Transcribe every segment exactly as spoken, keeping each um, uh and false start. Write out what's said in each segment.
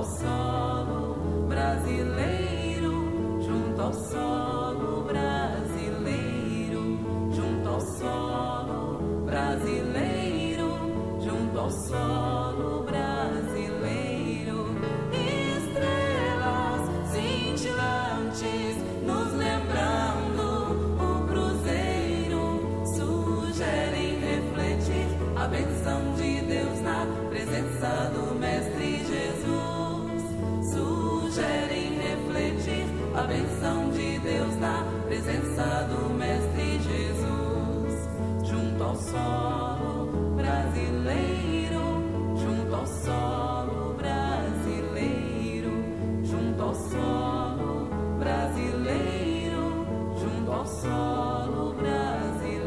ao solo brasileiro, junto ao solo brasileiro, junto ao solo brasileiro, junto ao solo brasileiro. Estrelas cintilantes nos lembrando o cruzeiro, sugerem refletir a bênção de Deus na presença do Mestre Jesus. Sugerem refletir a bênção de Deus na presença do Mestre Jesus. Junto ao solo brasileiro, junto ao solo brasileiro, junto ao solo brasileiro, junto ao solo brasileiro.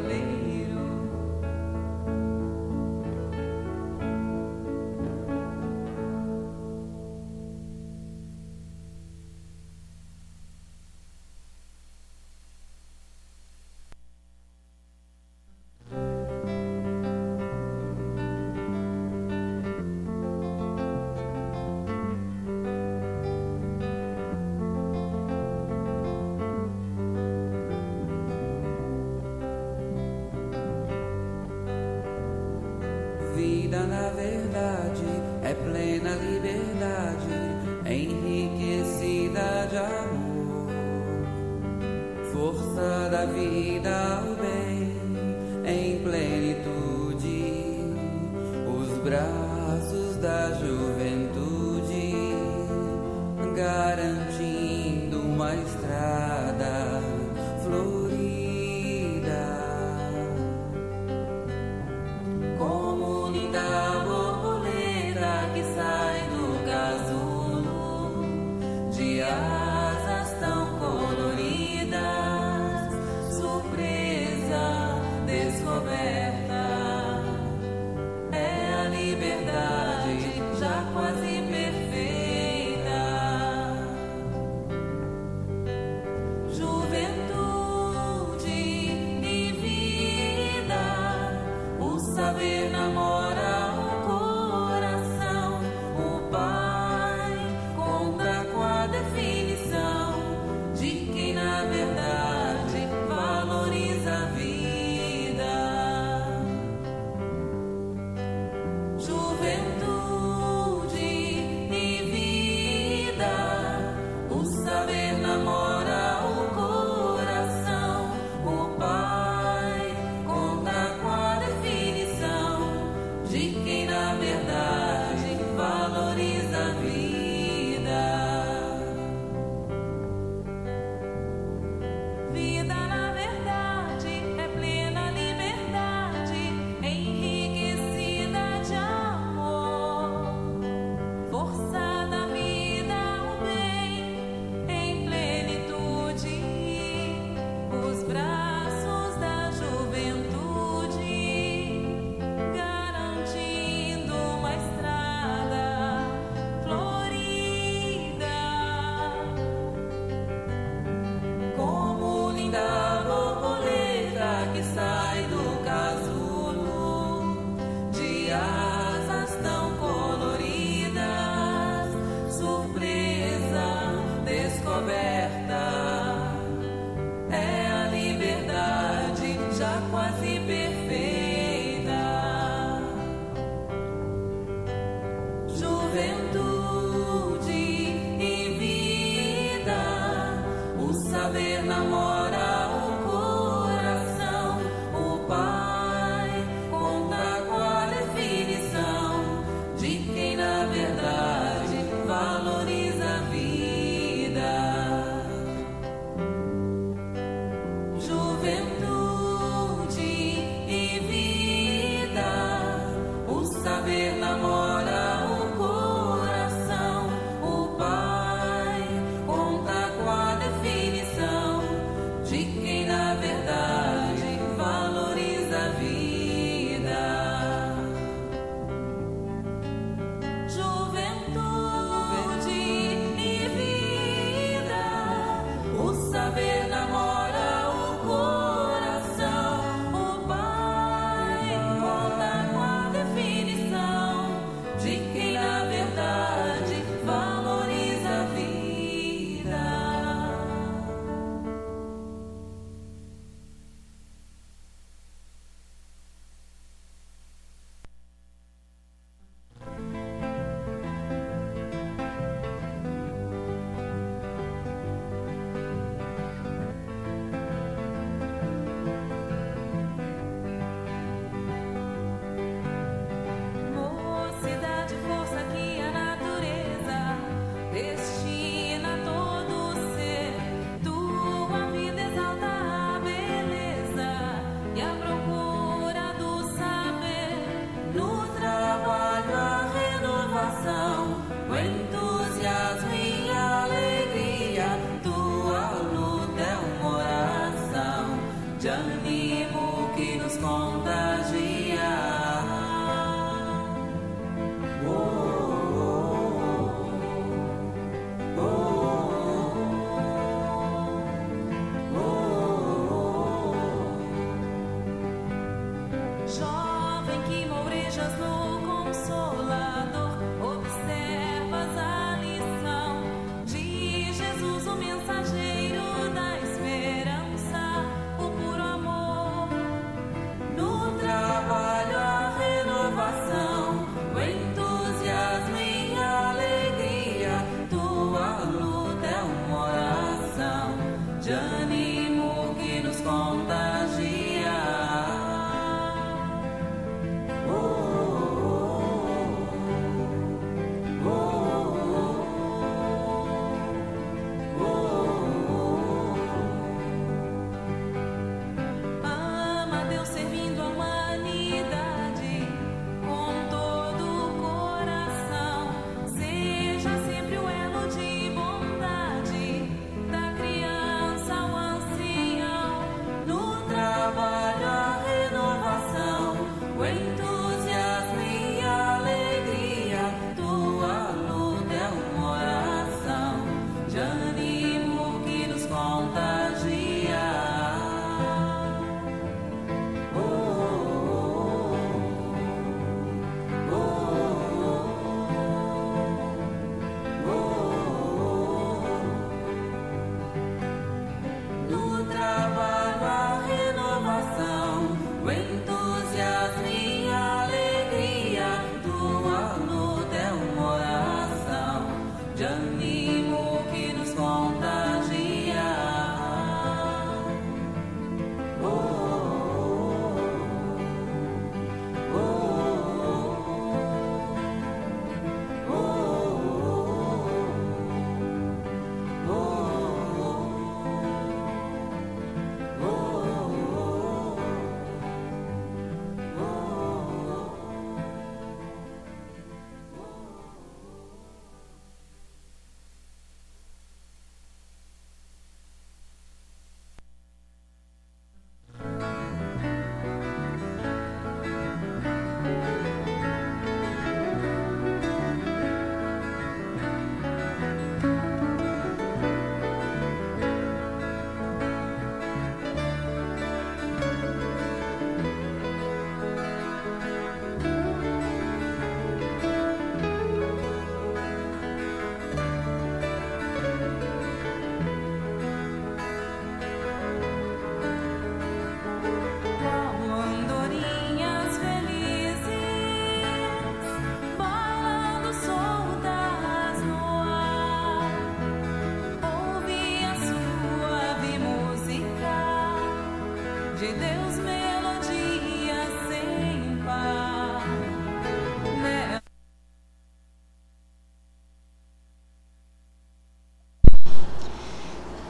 Vida na verdade é plena liberdade, enriquecida de amor. Força da vida ao bem em plenitude, os braços da juventude garantindo uma estrada florida. Da borboleta que sai do casulo, de asas tão coloridas, surpresa, descoberta, é a liberdade já quase perfeita. Juventude e vida, o saber namora definição.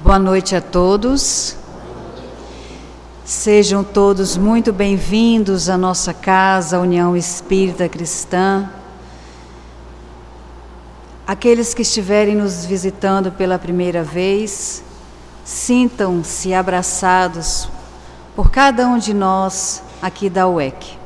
Boa noite a todos. Sejam todos muito bem-vindos à nossa casa, União Espírita Cristã. Aqueles que estiverem nos visitando pela primeira vez, sintam-se abraçados por cada um de nós aqui da U E C.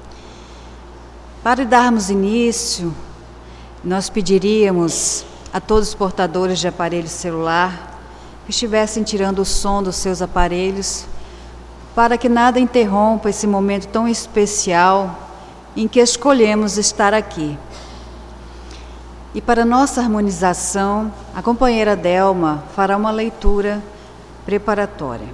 Para darmos início, nós pediríamos a todos os portadores de aparelho celular que estivessem tirando o som dos seus aparelhos, para que nada interrompa esse momento tão especial em que escolhemos estar aqui. E para nossa harmonização, a companheira Delma fará uma leitura preparatória.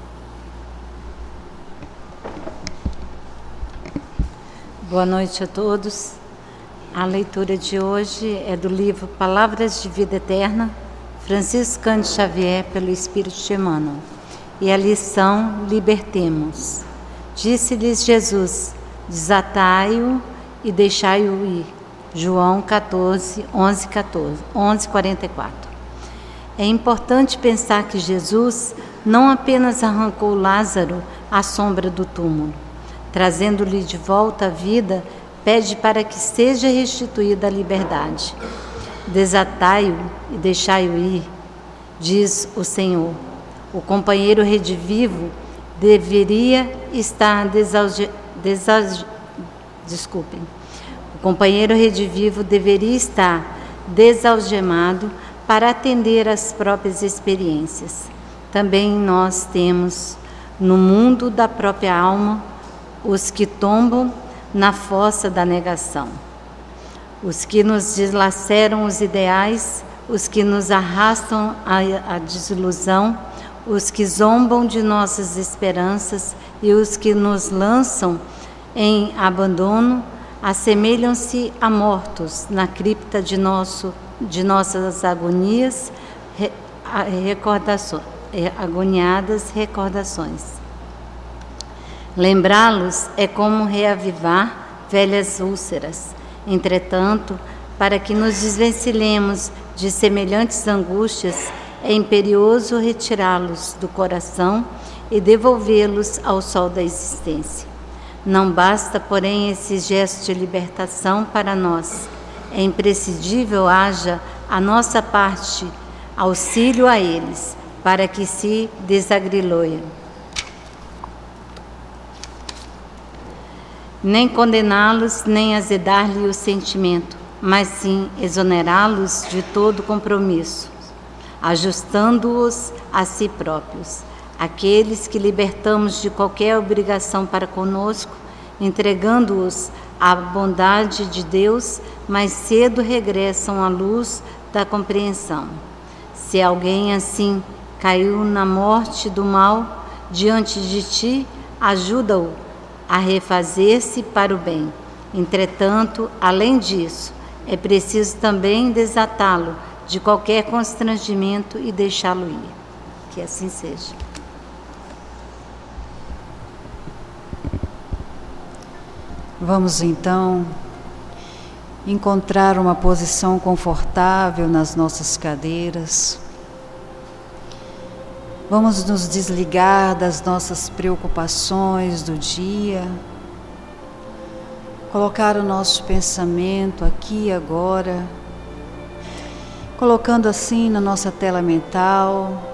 Boa noite a todos. A leitura de hoje é do livro Palavras de Vida Eterna, Francisco Cândido Xavier, pelo Espírito de Emmanuel. E a lição: libertemos. Disse-lhes Jesus: desatai-o e deixai-o ir. João quatorze, onze, quatorze, onze, quarenta e quatro. É importante pensar que Jesus não apenas arrancou Lázaro à sombra do túmulo, trazendo-lhe de volta a vida, pede para que seja restituída a liberdade. Desatai-o e deixai-o ir, diz o Senhor. O companheiro redivivo deveria estar desalge... Desalge... Desculpem. O companheiro redivivo deveria estar desalgemado para atender às próprias experiências. Também nós temos, no mundo da própria alma, os que tombam na fossa da negação, os que nos dilaceram os ideais, os que nos arrastam à, à desilusão, os que zombam de nossas esperanças e os que nos lançam em abandono, assemelham-se a mortos na cripta de, nosso, de nossas agonias, re, recordações, agoniadas recordações. Lembrá-los é como reavivar velhas úlceras. Entretanto, para que nos desvencilhemos de semelhantes angústias, é imperioso retirá-los do coração e devolvê-los ao sol da existência. Não basta, porém, esse gesto de libertação para nós. É imprescindível haja a nossa parte auxílio a eles, para que se desagriloiem. Nem condená-los, nem azedar-lhe o sentimento, mas sim exonerá-los de todo compromisso, ajustando-os a si próprios. Aqueles que libertamos de qualquer obrigação para conosco, entregando-os à bondade de Deus, mais cedo regressam à luz da compreensão. Se alguém assim caiu na morte do mal diante de ti, ajuda-o a refazer-se para o bem. Entretanto, além disso, é preciso também desatá-lo de qualquer constrangimento e deixá-lo ir. Que assim seja. Vamos então encontrar uma posição confortável nas nossas cadeiras. Vamos nos desligar das nossas preocupações do dia, colocar o nosso pensamento aqui e agora, colocando assim na nossa tela mental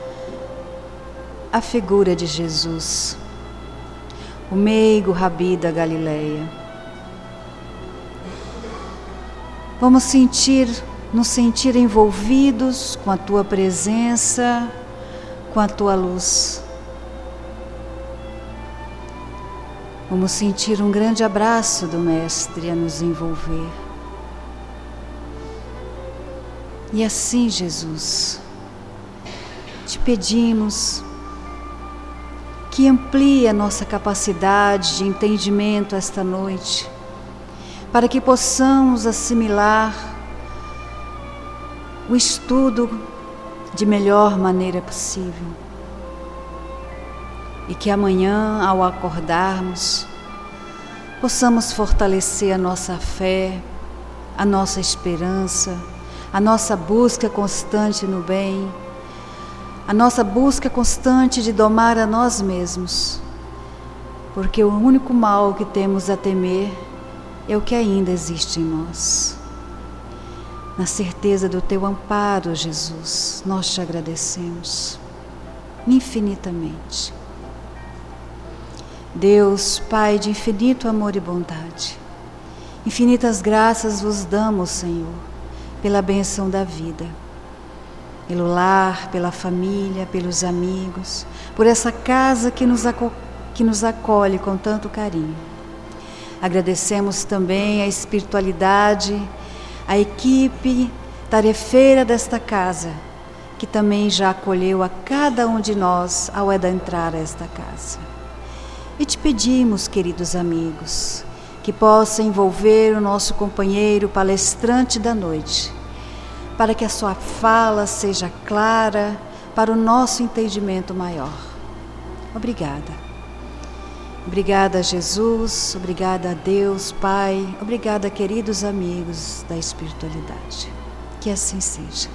a figura de Jesus, o meigo Rabi da Galileia. Vamos sentir, nos sentir envolvidos com a tua presença, com a tua luz. Vamos sentir um grande abraço do Mestre a nos envolver. E assim, Jesus, te pedimos que amplie a nossa capacidade de entendimento esta noite, para que possamos assimilar o estudo de melhor maneira possível. E que amanhã, ao acordarmos, possamos fortalecer a nossa fé, a nossa esperança, a nossa busca constante no bem, a nossa busca constante de domar a nós mesmos, porque o único mal que temos a temer é o que ainda existe em nós. Na certeza do Teu amparo, Jesus, nós te agradecemos infinitamente. Deus, Pai de infinito amor e bondade, infinitas graças vos damos, Senhor, pela bênção da vida, pelo lar, pela família, pelos amigos, por essa casa que nos, aco- que nos acolhe com tanto carinho. Agradecemos também a espiritualidade, a equipe tarefeira desta casa, que também já acolheu a cada um de nós ao adentrar a esta casa. E te pedimos, queridos amigos, que possa envolver o nosso companheiro palestrante da noite, para que a sua fala seja clara para o nosso entendimento maior. Obrigada. Obrigada, Jesus, obrigada a Deus, Pai, obrigada, queridos amigos da espiritualidade. Que assim seja.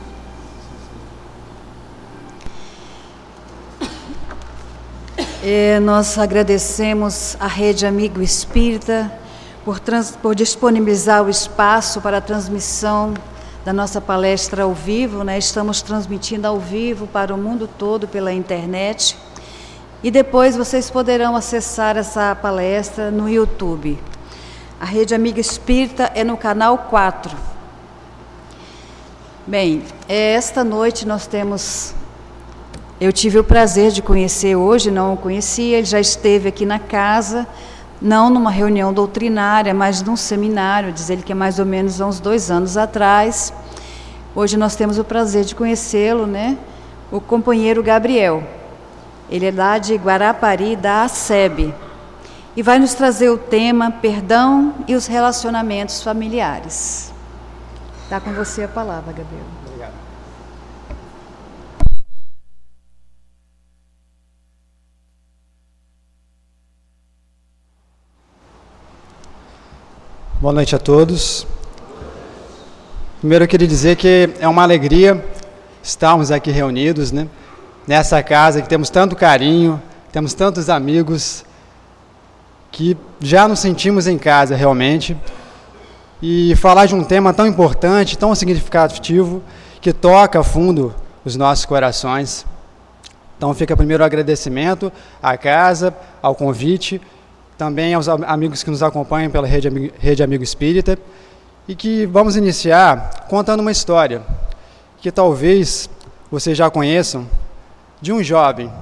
É, nós agradecemos à Rede Amigo Espírita por, trans, por disponibilizar o espaço para a transmissão da nossa palestra ao vivo, né? Estamos transmitindo ao vivo para o mundo todo pela internet. E depois vocês poderão acessar essa palestra no YouTube. A Rede Amiga Espírita é no canal quatro. Bem, esta noite nós temos... Eu tive o prazer de conhecer hoje, não o conhecia, ele já esteve aqui na casa, não numa reunião doutrinária, mas num seminário, diz ele que é mais ou menos há uns dois anos atrás. Hoje nós temos o prazer de conhecê-lo, né? O companheiro Gabriel. Ele é lá de Guarapari, da A S E B, e vai nos trazer o tema perdão e os relacionamentos familiares. Está com você a palavra, Gabriel. Obrigado. Boa noite a todos. Primeiro eu queria dizer que é uma alegria estarmos aqui reunidos, né? Nessa casa que temos tanto carinho, temos tantos amigos, que já nos sentimos em casa realmente, e falar de um tema tão importante, tão significativo, que toca a fundo os nossos corações. Então fica primeiro o agradecimento à casa, ao convite, também aos amigos que nos acompanham pela Rede Amigo, Rede Amigo Espírita, e que vamos iniciar contando uma história, que talvez vocês já conheçam, de um jovem.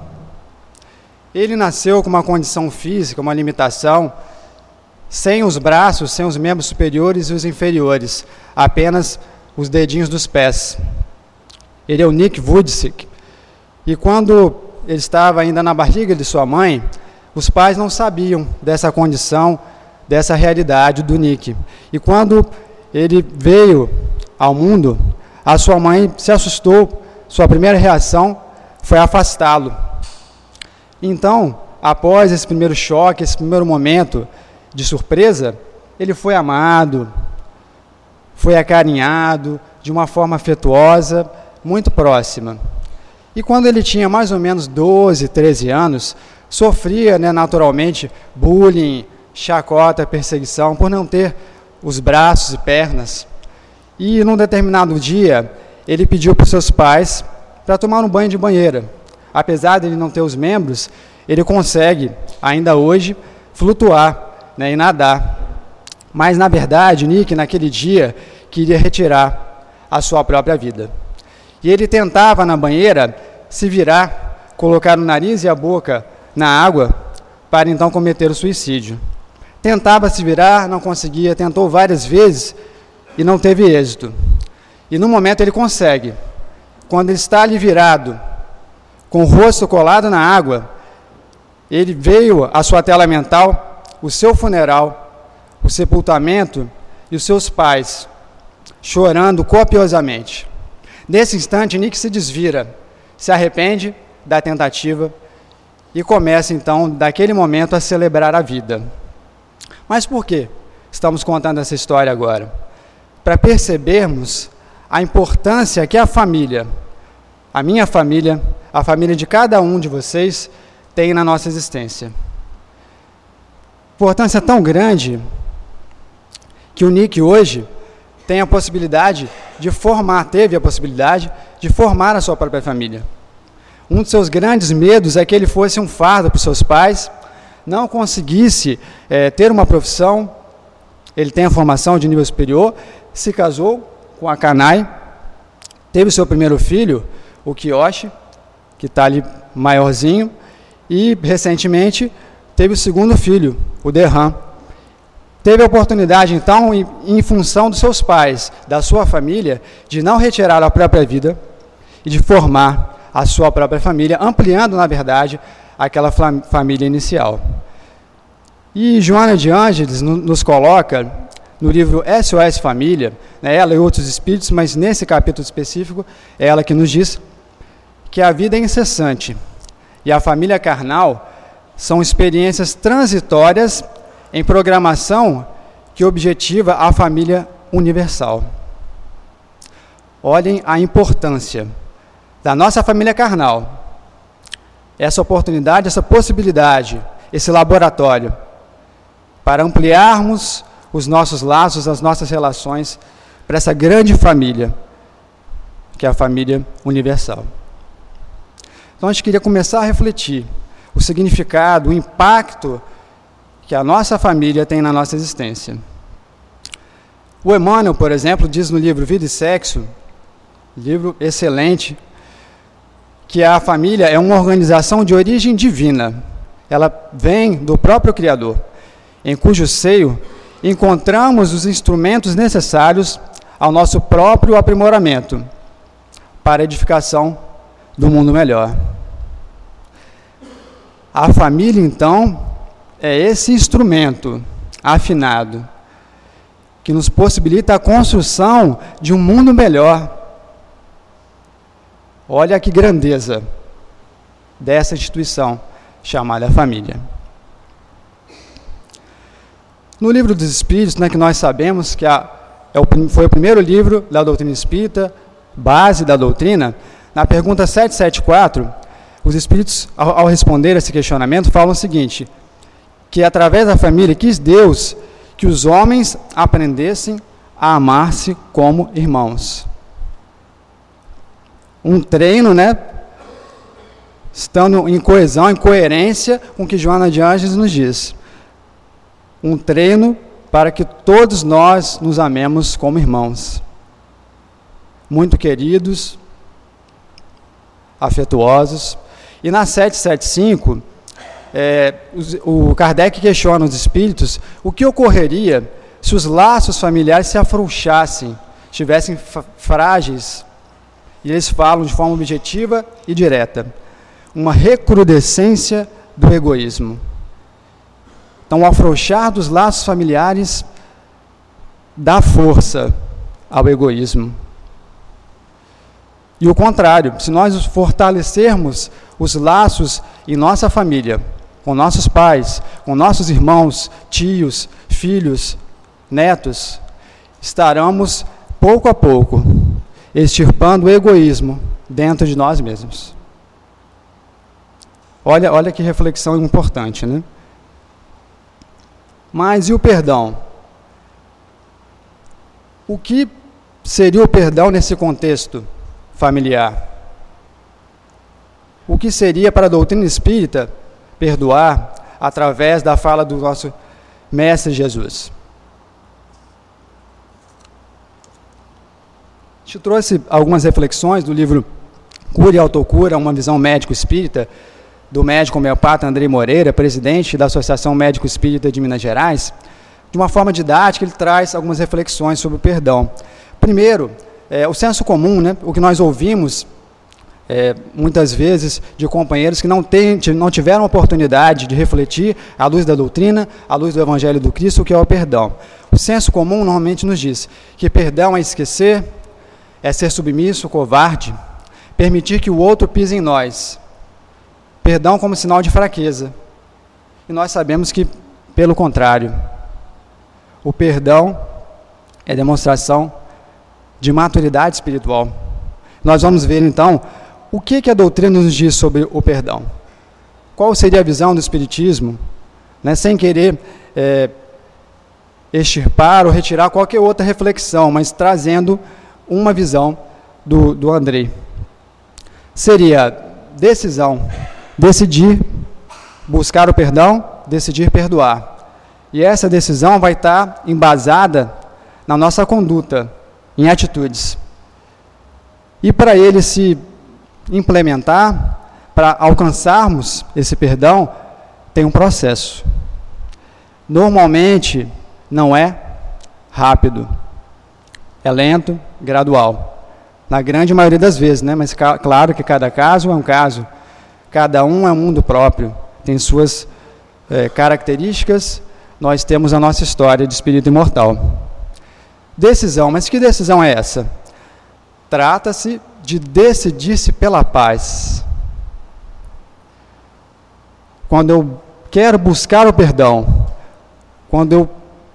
Ele nasceu com uma condição física, uma limitação, sem os braços, sem os membros superiores e os inferiores, apenas os dedinhos dos pés. Ele é o Nick Vujicic, e quando ele estava ainda na barriga de sua mãe, os pais não sabiam dessa condição, dessa realidade do Nick. E quando ele veio ao mundo, a sua mãe se assustou, sua primeira reação foi afastá-lo. Então, após esse primeiro choque, esse primeiro momento de surpresa, ele foi amado, foi acarinhado de uma forma afetuosa, muito próxima. E quando ele tinha mais ou menos doze, treze anos, sofria, né, naturalmente, bullying, chacota, perseguição, por não ter os braços e pernas. E num determinado dia, ele pediu para os seus pais para tomar um banho de banheira. Apesar de ele não ter os membros, ele consegue, ainda hoje, flutuar, né, e nadar. Mas, na verdade, Nick, naquele dia, queria retirar a sua própria vida. E ele tentava, na banheira, se virar, colocar o nariz e a boca na água, para então cometer o suicídio. Tentava se virar, não conseguia, tentou várias vezes e não teve êxito. E no momento ele consegue. Quando ele está ali virado, com o rosto colado na água, ele veio à sua tela mental o seu funeral, o sepultamento e os seus pais, chorando copiosamente. Nesse instante, Nick se desvira, se arrepende da tentativa e começa, então, daquele momento, a celebrar a vida. Mas por que estamos contando essa história agora? Para percebermos a importância que a família, a minha família, a família de cada um de vocês tem na nossa existência. Importância tão grande que o Nick hoje tem a possibilidade de formar, teve a possibilidade de formar a sua própria família. Um dos seus grandes medos é que ele fosse um fardo para os seus pais, não conseguisse é, ter uma profissão. Ele tem a formação de nível superior, se casou com a Kanai, teve o seu primeiro filho, o Kiyoshi, que está ali maiorzinho, e recentemente teve o segundo filho, o Derran. Teve a oportunidade, então, em, em função dos seus pais, da sua família, de não retirar a própria vida e de formar a sua própria família, ampliando, na verdade, aquela família inicial. E Joana de Ângeles nos coloca, no livro S O S Família, né, ela e outros espíritos, mas nesse capítulo específico, é ela que nos diz que a vida é incessante e a família carnal são experiências transitórias em programação que objetiva a família universal. Olhem a importância da nossa família carnal, essa oportunidade, essa possibilidade, esse laboratório, para ampliarmos os nossos laços, as nossas relações para essa grande família, que é a família universal. Então, a gente queria começar a refletir o significado, o impacto que a nossa família tem na nossa existência. O Emmanuel, por exemplo, diz no livro Vida e Sexo, livro excelente, que a família é uma organização de origem divina. Ela vem do próprio Criador, em cujo seio encontramos os instrumentos necessários ao nosso próprio aprimoramento para a edificação do mundo melhor. A família, então, é esse instrumento afinado que nos possibilita a construção de um mundo melhor. Olha que grandeza dessa instituição chamada família. No Livro dos Espíritos, né, que nós sabemos que a, é o, foi o primeiro livro da doutrina espírita, base da doutrina, na pergunta setecentos e setenta e quatro, os Espíritos, ao, ao responder esse questionamento, falam o seguinte, que através da família quis Deus que os homens aprendessem a amar-se como irmãos. Um treino, né, estando em coesão, em coerência com o que Joana de Ângeles nos diz. Um treino para que todos nós nos amemos como irmãos. Muito queridos, afetuosos. E na setecentos e setenta e cinco, é, o Kardec questiona os espíritos o que ocorreria se os laços familiares se afrouxassem, estivessem frágeis. E eles falam de forma objetiva e direta. Uma recrudescência do egoísmo. Então, o afrouxar dos laços familiares dá força ao egoísmo. E o contrário, se nós fortalecermos os laços em nossa família, com nossos pais, com nossos irmãos, tios, filhos, netos, estaremos, pouco a pouco, extirpando o egoísmo dentro de nós mesmos. Olha, olha que reflexão importante, né? Mas e o perdão? O que seria o perdão nesse contexto familiar? O que seria para a doutrina espírita perdoar através da fala do nosso Mestre Jesus? A gente trouxe algumas reflexões do livro Cura e Autocura, uma visão médico-espírita, do médico homeopata Andrei Moreira, presidente da Associação Médico Espírita de Minas Gerais. De uma forma didática, ele traz algumas reflexões sobre o perdão. Primeiro, é, o senso comum, né, o que nós ouvimos é, muitas vezes de companheiros que não, tem, não tiveram oportunidade de refletir à luz da doutrina, à luz do Evangelho do Cristo, o que é o perdão. O senso comum normalmente nos diz que perdão é esquecer, é ser submisso, covarde, permitir que o outro pise em nós. Perdão como sinal de fraqueza. E nós sabemos que, pelo contrário, o perdão é demonstração de maturidade espiritual. Nós vamos ver, então, o que, que a doutrina nos diz sobre o perdão? Qual seria a visão do Espiritismo, né, sem querer é, extirpar ou retirar qualquer outra reflexão, mas trazendo uma visão do, do Andrei? Seria decisão, decidir buscar o perdão, decidir perdoar. E essa decisão vai estar embasada na nossa conduta, em atitudes. E para ele se implementar, para alcançarmos esse perdão, tem um processo. Normalmente não é rápido, é lento, gradual. Na grande maioria das vezes, né? Mas claro que cada caso é um caso, cada um é um mundo próprio, tem suas é, características. Nós temos a nossa história de espírito imortal. Decisão, mas que decisão é essa? Trata-se de decidir-se pela paz. Quando eu quero buscar o perdão, quando eu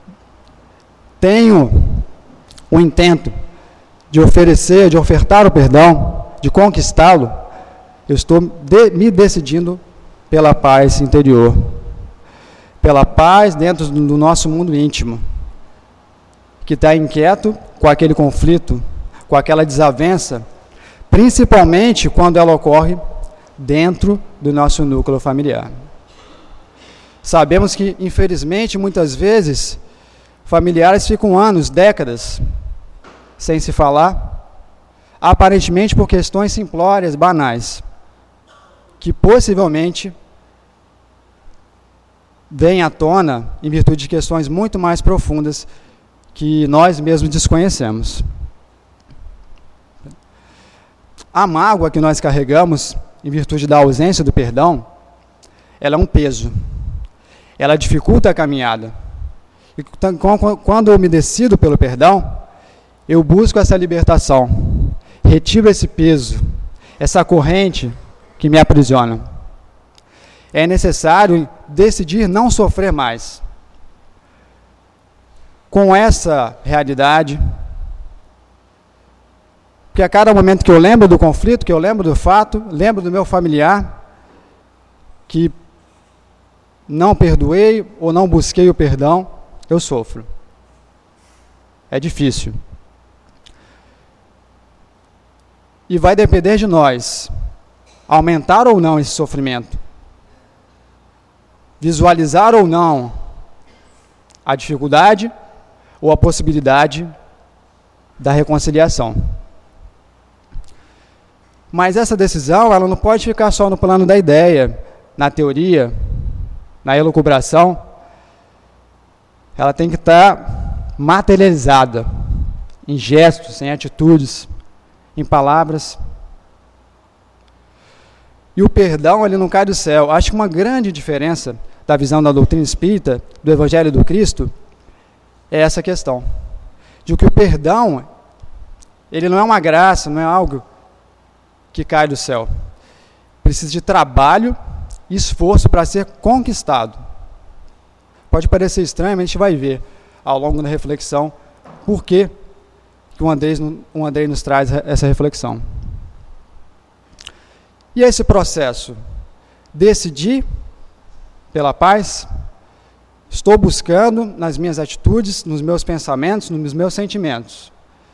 tenho o intento de oferecer, de ofertar o perdão, de conquistá-lo, eu estou de, me decidindo pela paz interior, pela paz dentro do nosso mundo íntimo, que está inquieto com aquele conflito, com aquela desavença, principalmente quando ela ocorre dentro do nosso núcleo familiar. Sabemos que, infelizmente, muitas vezes, familiares ficam anos, décadas, sem se falar, aparentemente por questões simplórias, banais, que possivelmente vêm à tona em virtude de questões muito mais profundas que nós mesmos desconhecemos. A mágoa que nós carregamos, em virtude da ausência do perdão, ela é um peso. Ela dificulta a caminhada. E quando eu me decido pelo perdão, eu busco essa libertação, retiro esse peso, essa corrente que me aprisiona. É necessário decidir não sofrer mais. Com essa realidade, porque a cada momento que eu lembro do conflito, que eu lembro do fato, lembro do meu familiar, que não perdoei ou não busquei o perdão, eu sofro. É difícil. E vai depender de nós aumentar ou não esse sofrimento, visualizar ou não a dificuldade ou a possibilidade da reconciliação. Mas essa decisão, ela não pode ficar só no plano da ideia, na teoria, na elucubração. Ela tem que estar materializada em gestos, em atitudes, em palavras. E o perdão, ele não cai do céu. Acho que uma grande diferença da visão da doutrina espírita, do Evangelho do Cristo, é essa questão. De que o perdão, ele não é uma graça, não é algo que cai do céu. Precisa de trabalho e esforço para ser conquistado. Pode parecer estranho, mas a gente vai ver ao longo da reflexão por que o Andrei, o Andrei nos traz essa reflexão. E esse processo? Decidir pela paz? Estou buscando nas minhas atitudes, nos meus pensamentos, nos meus sentimentos.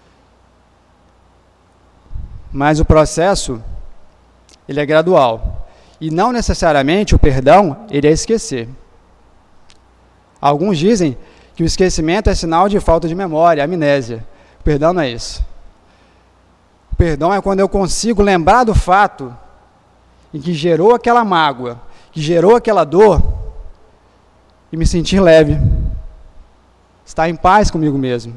Mas o processo, ele é gradual. E não necessariamente o perdão, ele é esquecer. Alguns dizem que o esquecimento é sinal de falta de memória, amnésia. O perdão não é isso. O perdão é quando eu consigo lembrar do fato em que gerou aquela mágoa, que gerou aquela dor, e me sentir leve. Estar em paz comigo mesmo.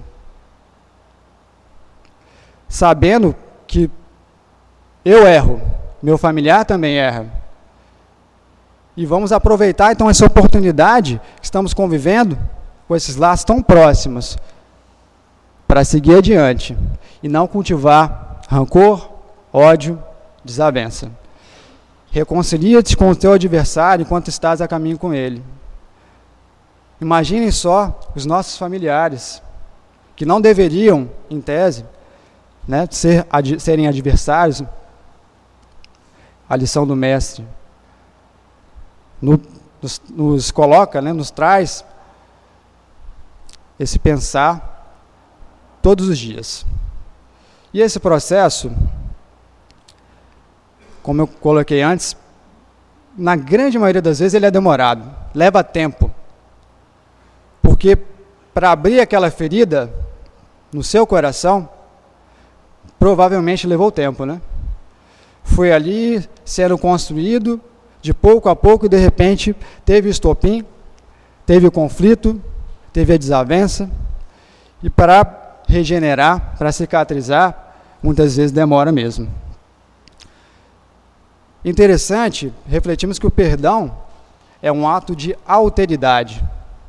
Sabendo que eu erro, meu familiar também erra. E vamos aproveitar então essa oportunidade que estamos convivendo com esses laços tão próximos para seguir adiante e não cultivar rancor, ódio, desavença. Reconcilia-te com o teu adversário enquanto estás a caminho com ele. Imaginem só os nossos familiares, que não deveriam, em tese, né, ser, ad, serem adversários, a lição do Mestre, no, nos, nos coloca, né, nos traz esse pensar todos os dias. E esse processo, como eu coloquei antes, na grande maioria das vezes ele é demorado, leva tempo. Porque para abrir aquela ferida no seu coração, provavelmente levou tempo, né? Foi ali sendo construído, de pouco a pouco, e de repente teve o estopim, teve o conflito, teve a desavença, e para regenerar, para cicatrizar, muitas vezes demora mesmo. Interessante, refletimos que o perdão é um ato de alteridade.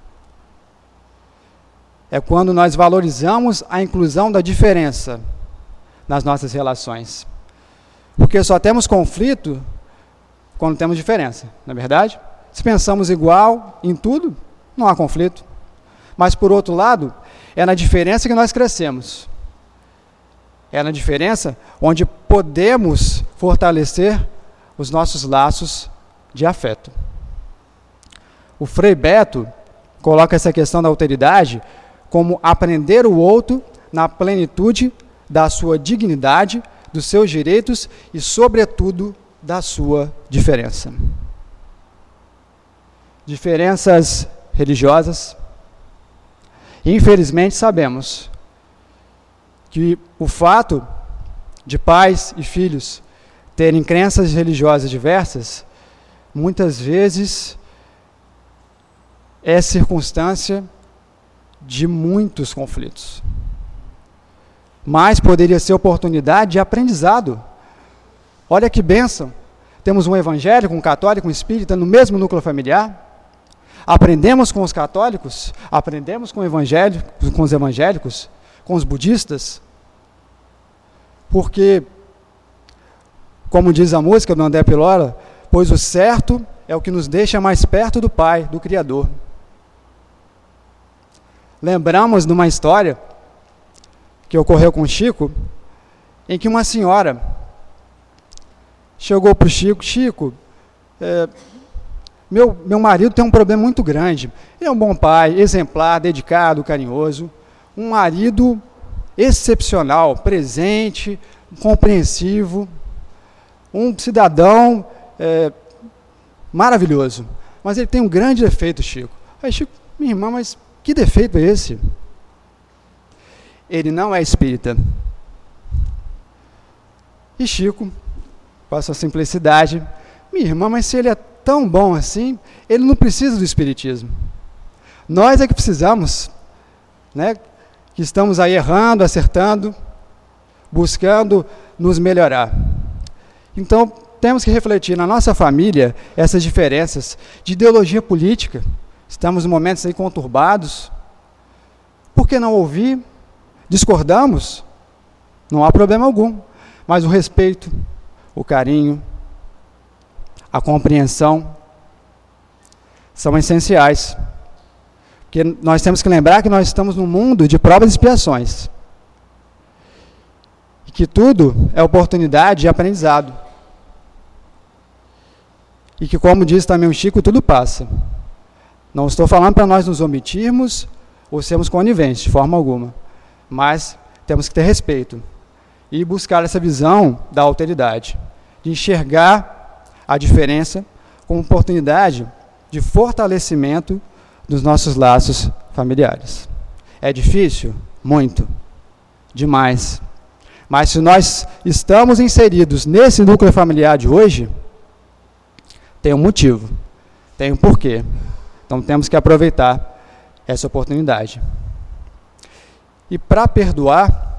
É quando nós valorizamos a inclusão da diferença nas nossas relações. Porque só temos conflito quando temos diferença, não é verdade? Se pensamos igual em tudo, não há conflito. Mas, por outro lado, é na diferença que nós crescemos. É na diferença onde podemos fortalecer os nossos laços de afeto. O Frei Beto coloca essa questão da alteridade como aprender o outro na plenitude da sua dignidade, dos seus direitos e, sobretudo, da sua diferença. Diferenças religiosas. Infelizmente, sabemos que o fato de pais e filhos terem crenças religiosas diversas, muitas vezes é circunstância de muitos conflitos. Mas poderia ser oportunidade de aprendizado. Olha que bênção. Temos um evangélico, um católico, um espírita no mesmo núcleo familiar. Aprendemos com os católicos, aprendemos com, evangélicos, com os evangélicos, com os budistas. Porque, como diz a música do André Pilola, pois o certo é o que nos deixa mais perto do Pai, do Criador. Lembramos de uma história que ocorreu com o Chico, em que uma senhora chegou para o Chico, Chico, é, meu, meu marido tem um problema muito grande. Ele é um bom pai, exemplar, dedicado, carinhoso, um marido excepcional, presente, compreensivo, um cidadão é, maravilhoso. Mas ele tem um grande defeito, Chico. Aí, Chico, minha irmã, mas que defeito é esse? Ele não é espírita. E Chico, com a sua simplicidade, minha irmã, mas se ele é tão bom assim, ele não precisa do espiritismo. Nós é que precisamos, né? Que estamos aí errando, acertando, buscando nos melhorar. Então, temos que refletir na nossa família essas diferenças de ideologia política. Estamos em momentos aí conturbados. Por que não ouvir? Discordamos? Não há problema algum. Mas o respeito, o carinho, a compreensão são essenciais. Porque nós temos que lembrar que nós estamos num mundo de provas e expiações. E que tudo é oportunidade de aprendizado. E que, como diz também o Chico, tudo passa. Não estou falando para nós nos omitirmos ou sermos coniventes, de forma alguma. Mas temos que ter respeito e buscar essa visão da alteridade, de enxergar a diferença como oportunidade de fortalecimento dos nossos laços familiares. É difícil? Muito. Demais. Mas se nós estamos inseridos nesse núcleo familiar de hoje, tem um motivo, tem um porquê. Então temos que aproveitar essa oportunidade. E para perdoar,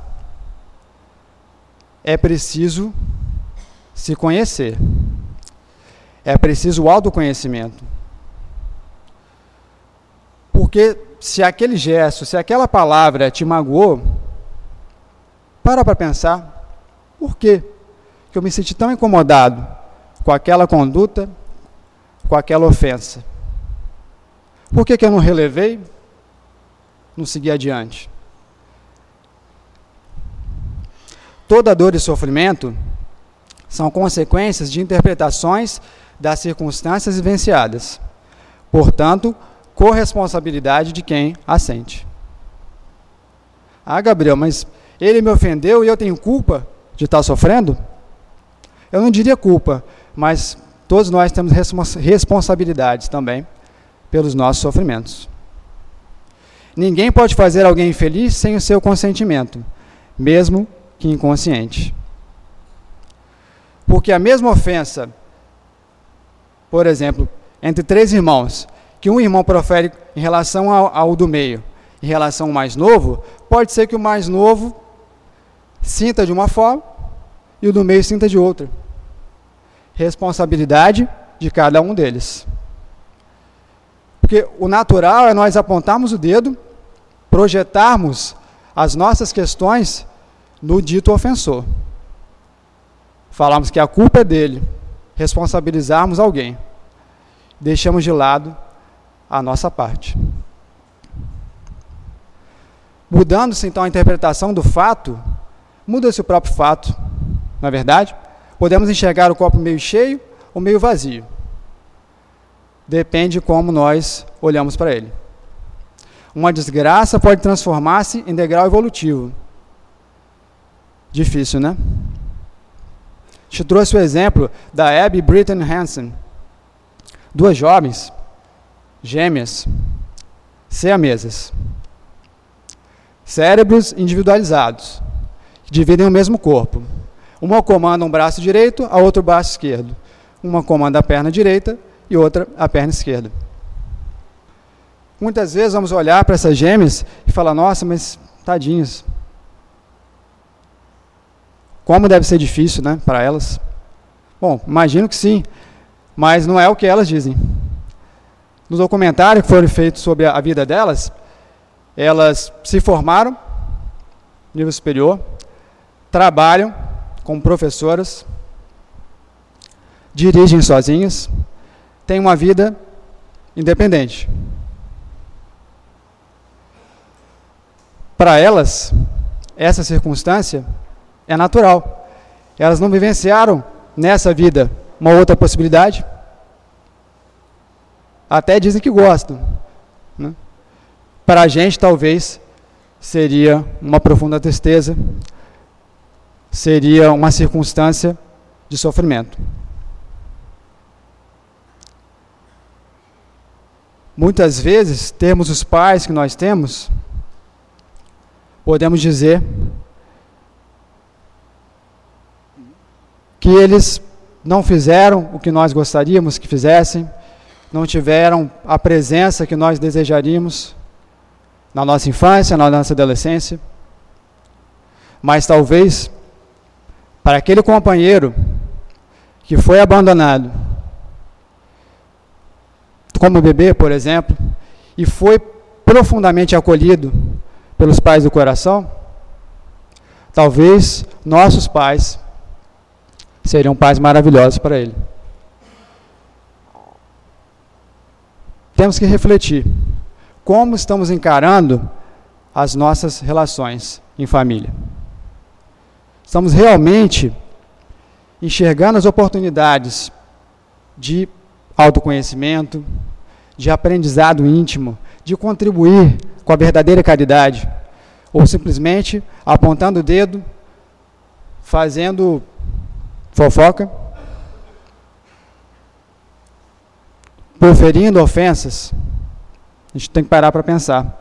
é preciso se conhecer. É preciso o autoconhecimento. Porque se aquele gesto, se aquela palavra te magoou, para para pensar, por quê que eu me senti tão incomodado com aquela conduta, com aquela ofensa? Por que que eu não relevei, não segui adiante? Toda dor e sofrimento são consequências de interpretações das circunstâncias vivenciadas. Portanto, corresponsabilidade de quem a sente. Ah, Gabriel, mas ele me ofendeu e eu tenho culpa de estar sofrendo? Eu não diria culpa, mas todos nós temos responsabilidades também pelos nossos sofrimentos. Ninguém pode fazer alguém feliz sem o seu consentimento, mesmo que inconsciente. Porque a mesma ofensa, por exemplo, entre três irmãos, que um irmão profere em relação ao, ao do meio, em relação ao mais novo, pode ser que o mais novo sinta de uma forma e o do meio sinta de outra. Responsabilidade de cada um deles. Porque o natural é nós apontarmos o dedo, projetarmos as nossas questões no dito ofensor. Falarmos que a culpa é dele, responsabilizarmos alguém. Deixamos de lado a nossa parte. Mudando-se então a interpretação do fato, muda-se o próprio fato. Não é verdade? Podemos enxergar o copo meio cheio ou meio vazio. Depende de como nós olhamos para ele. Uma desgraça pode transformar-se em degrau evolutivo. Difícil, né? Te trouxe o exemplo da Abby Britton Hansen. Duas jovens, gêmeas, siamesas. Cérebros individualizados, que dividem o mesmo corpo. Uma comanda um braço direito, a outra o braço esquerdo. Uma comanda a perna direita e outra a perna esquerda. Muitas vezes vamos olhar para essas gêmeas e falar, nossa, mas tadinhas. Como deve ser difícil, né, para elas? Bom, imagino que sim, mas não é o que elas dizem. No documentário que foi feito sobre a vida delas, elas se formaram, nível superior, trabalham como professoras, dirigem sozinhas, têm uma vida independente. Para elas, essa circunstância é natural. Elas não vivenciaram nessa vida uma outra possibilidade. Até dizem que gostam, né? Para a gente, talvez, seria uma profunda tristeza, seria uma circunstância de sofrimento. Muitas vezes, termos os pais que nós temos, podemos dizer que eles não fizeram o que nós gostaríamos que fizessem, não tiveram a presença que nós desejaríamos na nossa infância, na nossa adolescência. Mas talvez, para aquele companheiro que foi abandonado, como bebê, por exemplo, e foi profundamente acolhido pelos pais do coração, talvez nossos pais seriam pais maravilhosos para ele. Temos que refletir como estamos encarando as nossas relações em família. Estamos realmente enxergando as oportunidades de autoconhecimento, de aprendizado íntimo, de contribuir com a verdadeira caridade, ou simplesmente apontando o dedo, fazendo fofoca, proferindo ofensas. A gente tem que parar para pensar.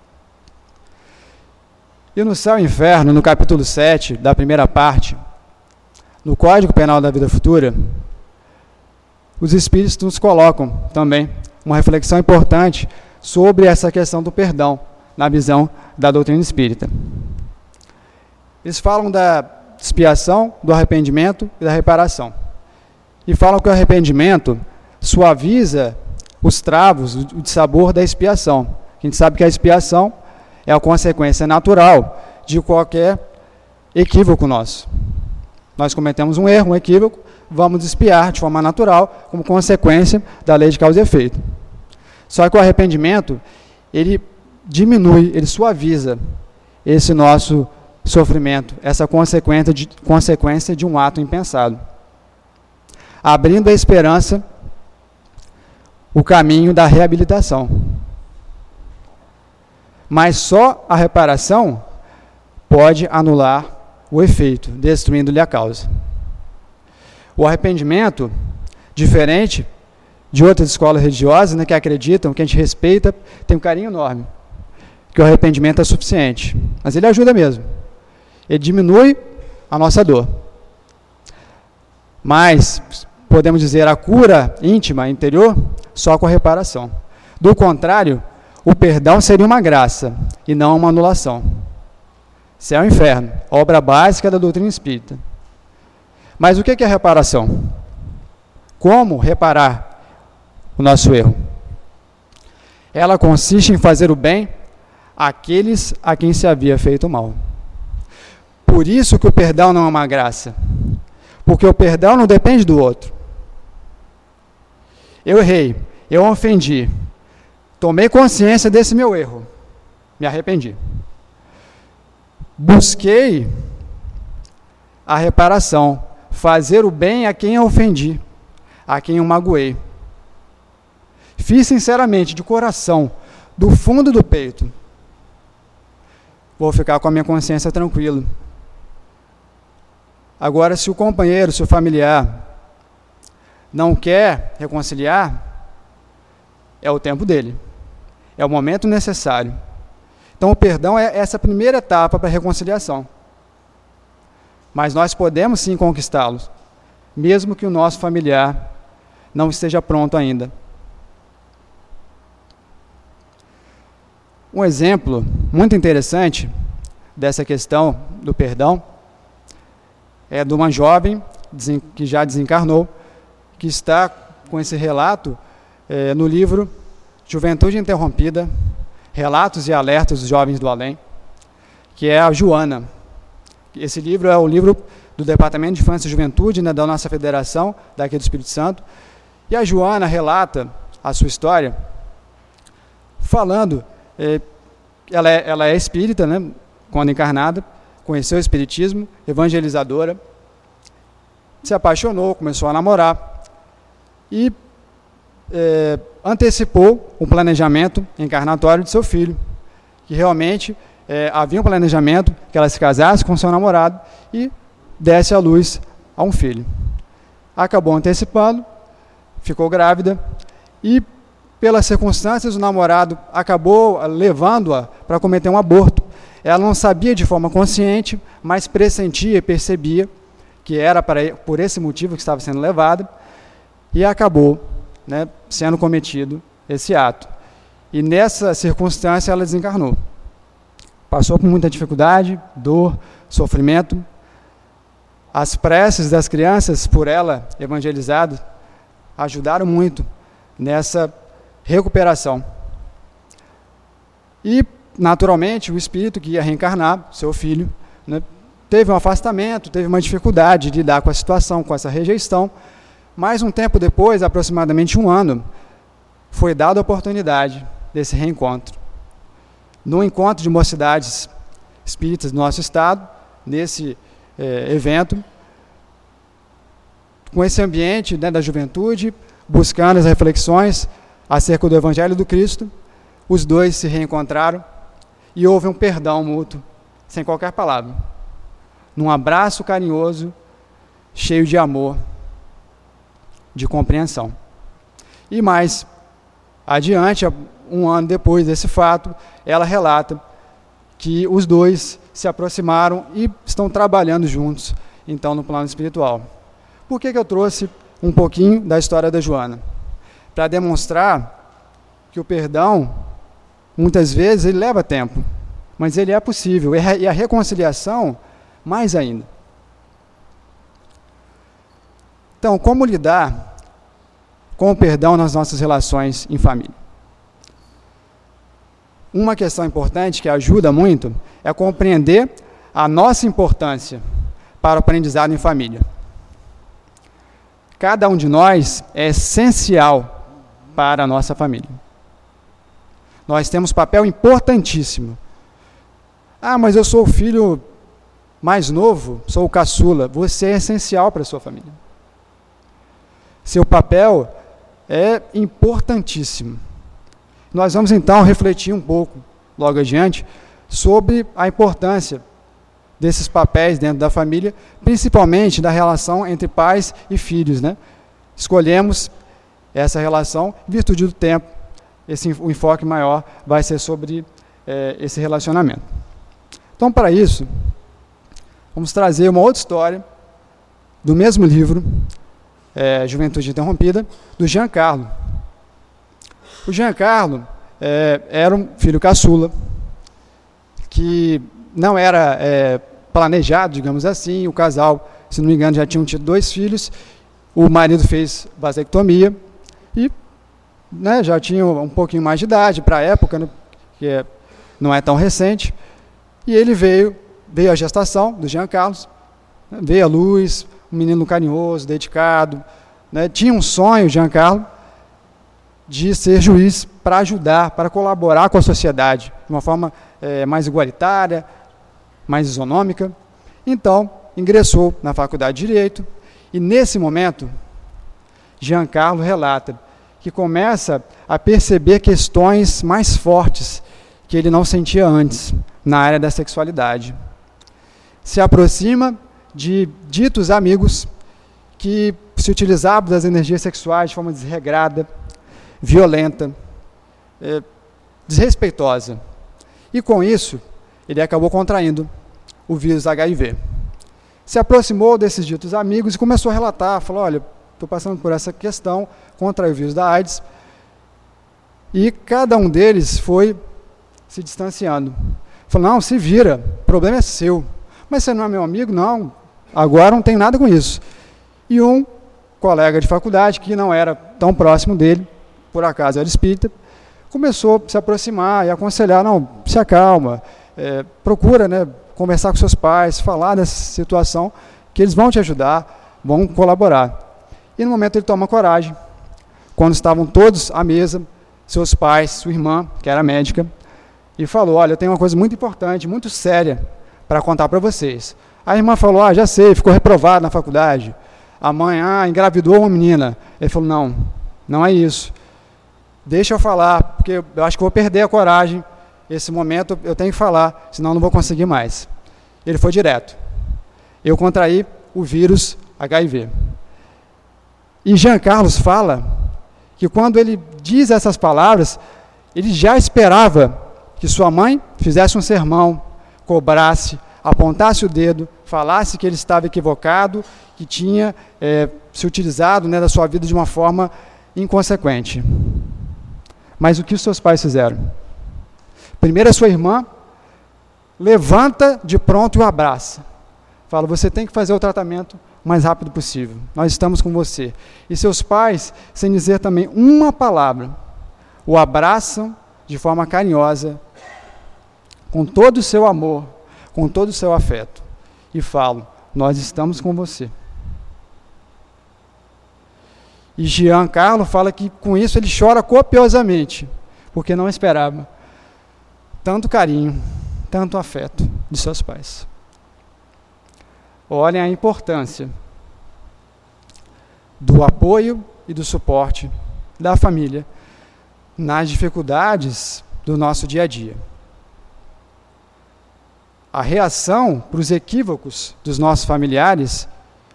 E no Céu e Inferno, no capítulo sete, da primeira parte, no Código Penal da Vida Futura, os Espíritos nos colocam também uma reflexão importante sobre essa questão do perdão, na visão da doutrina espírita. Eles falam da expiação, do arrependimento e da reparação. E falam que o arrependimento suaviza os travos, o dissabor da expiação. A gente sabe que a expiação é a consequência natural de qualquer equívoco nosso. Nós cometemos um erro, um equívoco, vamos expiar de forma natural, como consequência da lei de causa e efeito. Só que o arrependimento, ele diminui, ele suaviza esse nosso sofrimento, essa consequência de, consequência de um ato impensado. abrindo a esperança, o caminho da reabilitação. Mas só a reparação pode anular o efeito, destruindo-lhe a causa. O arrependimento, diferente de outras escolas religiosas, né, que acreditam, que a gente respeita, tem um carinho enorme, que o arrependimento é suficiente. Mas ele ajuda mesmo. Ele diminui a nossa dor. Mas, podemos dizer, a cura íntima, interior, só com a reparação. Do contrário, o perdão seria uma graça e não uma anulação. Céu e inferno, obra básica da doutrina espírita. Mas o que é reparação? Como reparar o nosso erro? Ela consiste em fazer o bem àqueles a quem se havia feito mal. Por isso que o perdão não é uma graça. Porque o perdão não depende do outro. Eu errei, eu ofendi. Tomei consciência desse meu erro. Me arrependi. Busquei a reparação, fazer o bem a quem eu ofendi, a quem eu magoei. Fiz sinceramente, de coração, do fundo do peito. Vou ficar com a minha consciência tranquila. Agora, se o companheiro, se o familiar não quer reconciliar, é o tempo dele. É o momento necessário. Então, o perdão é essa primeira etapa para a reconciliação. Mas nós podemos sim conquistá-los, mesmo que o nosso familiar não esteja pronto ainda. Um exemplo muito interessante dessa questão do perdão é de uma jovem que já desencarnou, que está com esse relato é, no livro Juventude Interrompida, Relatos e Alertas dos Jovens do Além, que é a Joana. Esse livro é o livro do Departamento de Infância e Juventude, né, da nossa federação, daqui do Espírito Santo. E a Joana relata a sua história, falando, eh, ela, é, ela é espírita, né, quando encarnada, conheceu o espiritismo, evangelizadora, se apaixonou, começou a namorar e eh, antecipou o planejamento encarnatório de seu filho, que realmente É, havia um planejamento que ela se casasse com seu namorado e desse à luz a um filho. Acabou antecipando, ficou grávida e, pelas circunstâncias, o namorado acabou levando-a para cometer um aborto. Ela não sabia de forma consciente, mas pressentia e percebia que era para, por esse motivo que estava sendo levada, e acabou, né, sendo cometido esse ato. E nessa circunstância ela desencarnou. Passou por muita dificuldade, dor, sofrimento. As preces das crianças, por ela evangelizadas, ajudaram muito nessa recuperação. E, naturalmente, o espírito que ia reencarnar, seu filho, né, teve um afastamento, teve uma dificuldade de lidar com a situação, com essa rejeição. Mas, um tempo depois, aproximadamente um ano, foi dada a oportunidade desse reencontro. No encontro de mocidades espíritas do nosso estado, nesse eh, evento, com esse ambiente, né, da juventude, buscando as reflexões acerca do Evangelho do Cristo, os dois se reencontraram e houve um perdão mútuo, sem qualquer palavra, num abraço carinhoso, cheio de amor, de compreensão. E mais adiante, um ano depois desse fato, ela relata que os dois se aproximaram e estão trabalhando juntos, então, no plano espiritual. Por que que eu trouxe um pouquinho da história da Joana? Para demonstrar que o perdão, muitas vezes, ele leva tempo, mas ele é possível, e a reconciliação, mais ainda. Então, como lidar com o perdão nas nossas relações em família? Uma questão importante que ajuda muito é compreender a nossa importância para o aprendizado em família. Cada um de nós é essencial para a nossa família. Nós temos papel importantíssimo. Ah, mas eu sou o filho mais novo, sou o caçula. Você é essencial para a sua família. seu papel é importantíssimo. Nós vamos então refletir um pouco, logo adiante, sobre a importância desses papéis dentro da família, principalmente da relação entre pais e filhos, né? Escolhemos essa relação em virtude do tempo. Esse, o enfoque maior vai ser sobre é, esse relacionamento. Então, para isso, vamos trazer uma outra história do mesmo livro, é, Juventude Interrompida, do Giancarlo. O Giancarlo é, era um filho caçula, que não era é, planejado, digamos assim. O casal, se não me engano, já tinham tido dois filhos. O marido fez vasectomia e, né, já tinha um pouquinho mais de idade para a época, né, que é, não é tão recente. E ele veio, veio a gestação do Giancarlo, né, veio a luz, um menino carinhoso, dedicado, né, tinha um sonho, Giancarlo, de ser juiz para ajudar, para colaborar com a sociedade, de uma forma é, mais igualitária, mais isonômica. Então, ingressou na faculdade de Direito, e nesse momento, Giancarlo relata que começa a perceber questões mais fortes que ele não sentia antes na área da sexualidade. Se aproxima de ditos amigos que se utilizavam das energias sexuais de forma desregrada, violenta, é, desrespeitosa. E com isso, ele acabou contraindo o vírus H I V. Se aproximou desses ditos amigos e começou a relatar, falou, olha, estou passando por essa questão, contrai o vírus da AIDS. E cada um deles foi se distanciando. Falou, não, se vira, o problema é seu. Mas você não é meu amigo? Não, agora não tem nada com isso. E um colega de faculdade, que não era tão próximo dele, por acaso era espírita, começou a se aproximar e aconselhar, não, se acalma, é, procura, né, conversar com seus pais, falar dessa situação, que eles vão te ajudar, vão colaborar. E no momento ele toma coragem, quando estavam todos à mesa, seus pais, sua irmã, que era médica, e falou, olha, eu tenho uma coisa muito importante, muito séria, para contar para vocês. A irmã falou, ah, já sei, ficou reprovado na faculdade. A mãe, ah, engravidou uma menina. Ele falou, não, não é isso. Deixa eu falar, porque eu acho que vou perder a coragem. Esse momento eu tenho que falar, senão não vou conseguir mais. Ele foi direto. Eu contraí o vírus H I V. E Giancarlo fala que quando ele diz essas palavras, ele já esperava que sua mãe fizesse um sermão, cobrasse, apontasse o dedo, falasse que ele estava equivocado, que tinha é, se utilizado, né, da sua vida de uma forma inconsequente. Mas o que os seus pais fizeram? Primeiro a sua irmã levanta de pronto e o abraça. Fala, você tem que fazer o tratamento o mais rápido possível. Nós estamos com você. E seus pais, sem dizer também uma palavra, o abraçam de forma carinhosa, com todo o seu amor, com todo o seu afeto. E falam, nós estamos com você. E Giancarlo fala que com isso ele chora copiosamente, porque não esperava tanto carinho, tanto afeto de seus pais. Olhem a importância do apoio e do suporte da família nas dificuldades do nosso dia a dia. A reação para os equívocos dos nossos familiares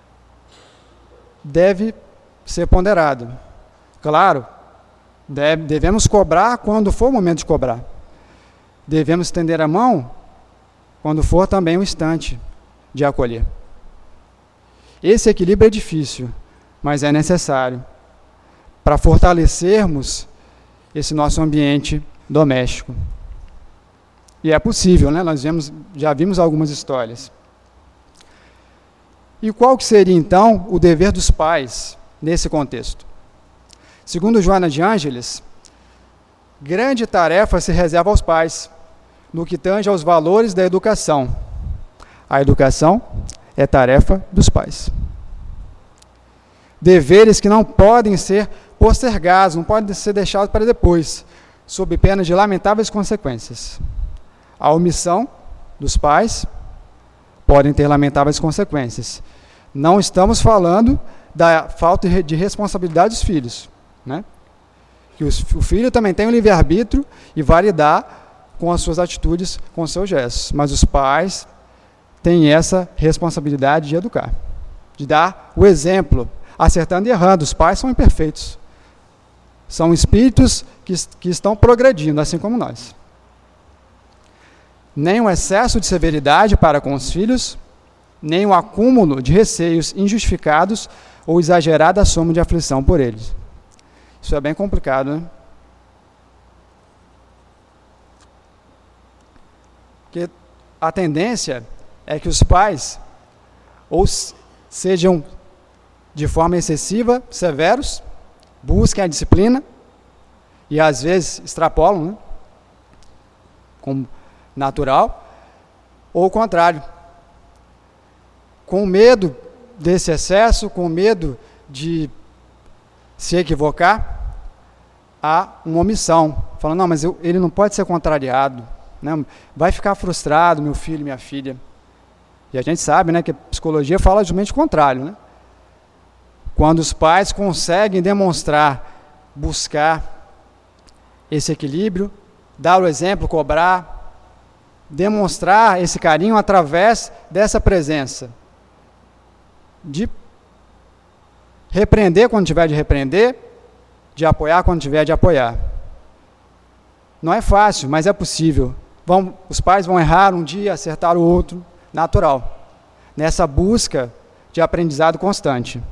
deve ser ponderada. Claro, deve, devemos cobrar quando for o momento de cobrar. Devemos estender a mão quando for também o instante de acolher. Esse equilíbrio é difícil, mas é necessário para fortalecermos esse nosso ambiente doméstico. E é possível, né? Nós vemos, já vimos algumas histórias. E qual que seria, então, o dever dos pais nesse contexto? Segundo Joana de Ângeles, grande tarefa se reserva aos pais, no que tange aos valores da educação. A educação é tarefa dos pais. Deveres que não podem ser postergados, não podem ser deixados para depois, sob pena de lamentáveis consequências. A omissão dos pais podem ter lamentáveis consequências. Não estamos falando da falta de responsabilidade dos filhos, né? Que os, o filho também tem o livre-arbítrio e vai lidar com as suas atitudes, com os seus gestos, mas os pais têm essa responsabilidade de educar, de dar o exemplo, acertando e errando. Os pais são imperfeitos, são espíritos que, que estão progredindo, assim como nós. Nem o excesso de severidade para com os filhos, nem o acúmulo de receios injustificados ou exagerada soma de aflição por eles. Isso é bem complicado, né? Porque a tendência é que os pais ou sejam de forma excessiva severos, busquem a disciplina e às vezes extrapolam, né? Como natural, ou o contrário, com medo desse excesso, com medo de se equivocar, há uma omissão, falando, não, mas eu, ele não pode ser contrariado, né? Vai ficar frustrado, meu filho, minha filha. E a gente sabe, né, que a psicologia fala justamente o contrário, né? Quando os pais conseguem demonstrar, buscar esse equilíbrio, dar o exemplo, cobrar, demonstrar esse carinho através dessa presença, de repreender quando tiver de repreender, de apoiar quando tiver de apoiar. Não é fácil, mas é possível. Vão, os pais vão errar um dia, acertar o outro, natural, nessa busca de aprendizado constante.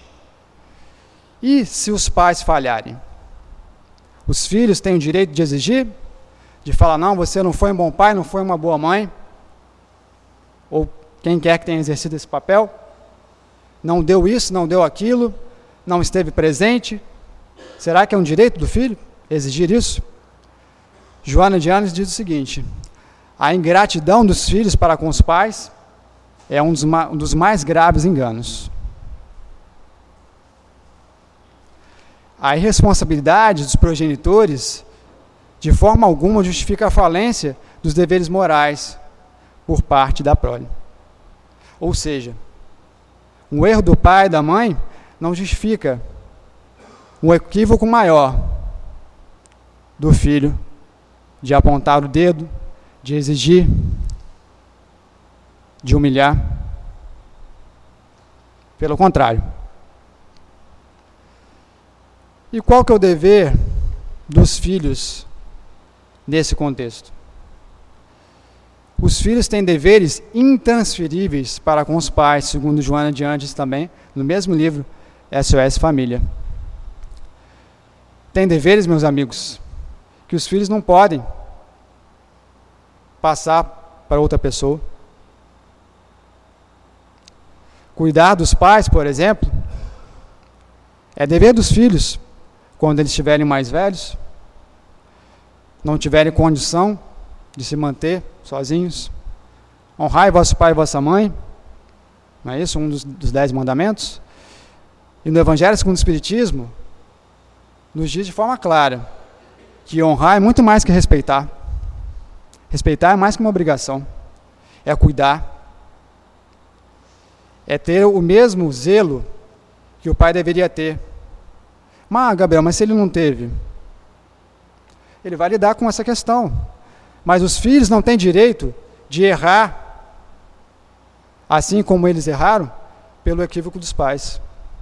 E se os pais falharem? Os filhos têm o direito de exigir? De falar, não, você não foi um bom pai, não foi uma boa mãe? Ou quem quer que tenha exercido esse papel? Não deu isso, não deu aquilo, não esteve presente? Será que é um direito do filho exigir isso? Joana de Ângeles diz o seguinte: a ingratidão dos filhos para com os pais é um dos, um dos mais graves enganos. A irresponsabilidade dos progenitores de forma alguma justifica a falência dos deveres morais por parte da prole. Ou seja, um erro do pai e da mãe não justifica um equívoco maior do filho de apontar o dedo, de exigir, de humilhar. Pelo contrário. E qual que é o dever dos filhos nesse contexto? Os filhos têm deveres intransferíveis para com os pais, segundo Joana de Ângeles também, no mesmo livro, S O S Família. Tem deveres, meus amigos, que os filhos não podem passar para outra pessoa. Cuidar dos pais, por exemplo, é dever dos filhos, quando eles estiverem mais velhos, não tiverem condição de se manter sozinhos. Honrai vosso pai e vossa mãe, não é isso? Um dos, dos dez mandamentos. E no Evangelho segundo o Espiritismo, nos diz de forma clara que honrar é muito mais que respeitar. Respeitar é mais que uma obrigação. É cuidar. É ter o mesmo zelo que o pai deveria ter. Mas, Gabriel, mas se ele não teve? Ele vai lidar com essa questão. Mas os filhos não têm direito de errar, assim como eles erraram, pelo equívoco dos pais.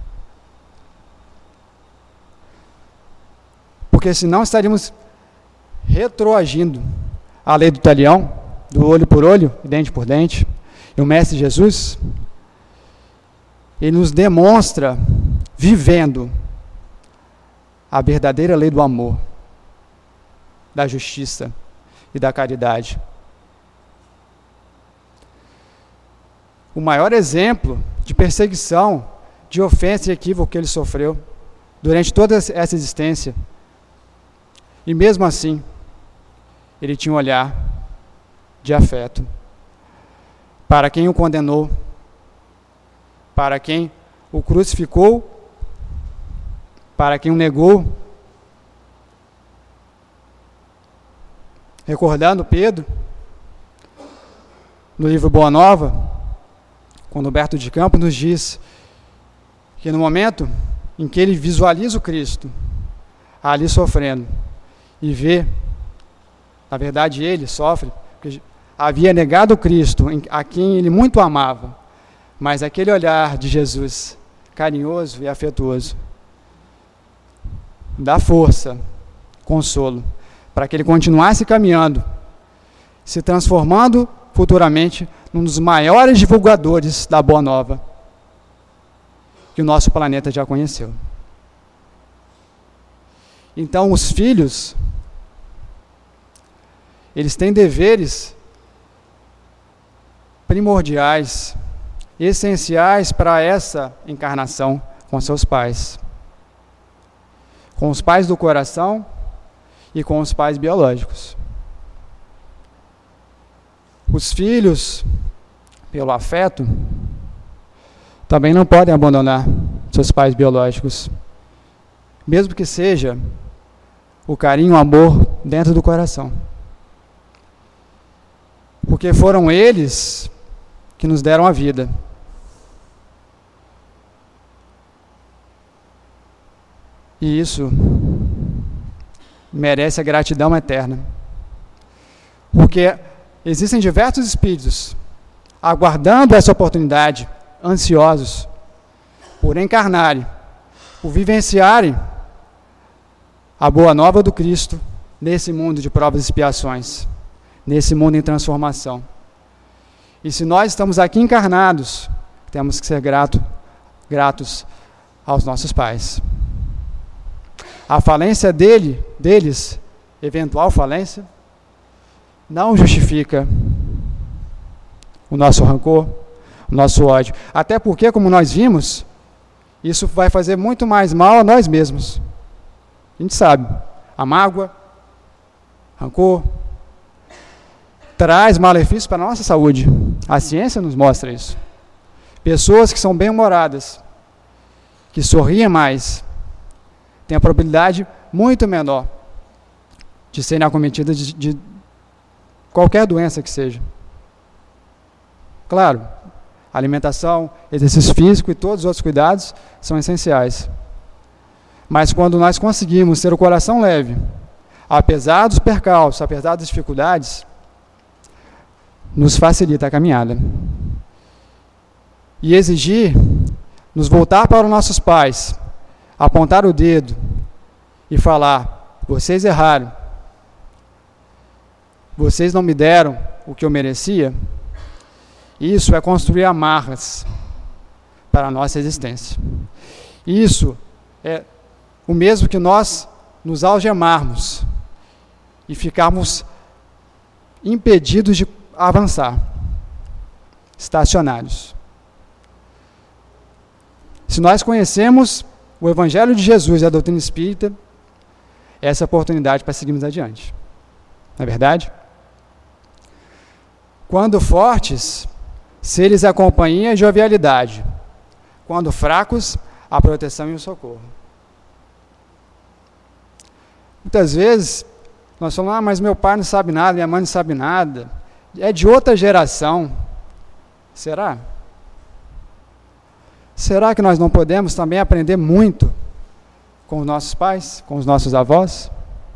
Porque senão estaríamos retroagindo a lei do talião, do olho por olho e dente por dente. E o Mestre Jesus, ele nos demonstra, vivendo a verdadeira lei do amor, da justiça e da caridade. O maior exemplo de perseguição, de ofensa e equívoco que ele sofreu durante toda essa existência. E mesmo assim, ele tinha um olhar de afeto para quem o condenou, para quem o crucificou, para quem o negou. Recordando Pedro, no livro Boa Nova, quando Humberto de Campos nos diz que no momento em que ele visualiza o Cristo ali sofrendo e vê, na verdade ele sofre, porque havia negado o Cristo a quem ele muito amava, mas aquele olhar de Jesus, carinhoso e afetuoso, dá força, consolo, para que ele continuasse caminhando, se transformando futuramente num dos maiores divulgadores da Boa Nova que o nosso planeta já conheceu. Então, os filhos, eles têm deveres primordiais, essenciais para essa encarnação com seus pais. Com os pais do coração e com os pais biológicos. Os filhos, pelo afeto, também não podem abandonar seus pais biológicos, mesmo que seja o carinho, o amor dentro do coração. Porque foram eles que nos deram a vida. E isso merece a gratidão eterna. Porque existem diversos espíritos aguardando essa oportunidade, ansiosos por encarnarem, por vivenciarem a boa nova do Cristo nesse mundo de provas e expiações, nesse mundo em transformação. E se nós estamos aqui encarnados, temos que ser grato, gratos aos nossos pais. A falência dele, deles, eventual falência, não justifica o nosso rancor, o nosso ódio. Até porque, como nós vimos, isso vai fazer muito mais mal a nós mesmos. A gente sabe, a mágoa, rancor, traz malefícios para a nossa saúde. A ciência nos mostra isso. Pessoas que são bem-humoradas, que sorriem mais, têm a probabilidade muito menor de serem acometidas de, de qualquer doença que seja. Claro, alimentação, exercício físico e todos os outros cuidados são essenciais. Mas quando nós conseguimos ter o coração leve, apesar dos percalços, apesar das dificuldades, nos facilita a caminhada. E exigir, nos voltar para os nossos pais, apontar o dedo e falar: vocês erraram, vocês não me deram o que eu merecia, isso é construir amarras para a nossa existência. Isso é o mesmo que nós nos algemarmos e ficarmos impedidos de avançar, estacionários. Se nós conhecemos o Evangelho de Jesus e a doutrina espírita, essa é a oportunidade para seguirmos adiante. Não é verdade? Quando fortes, seres a companhia e jovialidade. Quando fracos, a proteção e o socorro. Muitas vezes, nós falamos: ah, mas meu pai não sabe nada, minha mãe não sabe nada. É de outra geração. Será? Será que nós não podemos também aprender muito com os nossos pais, com os nossos avós?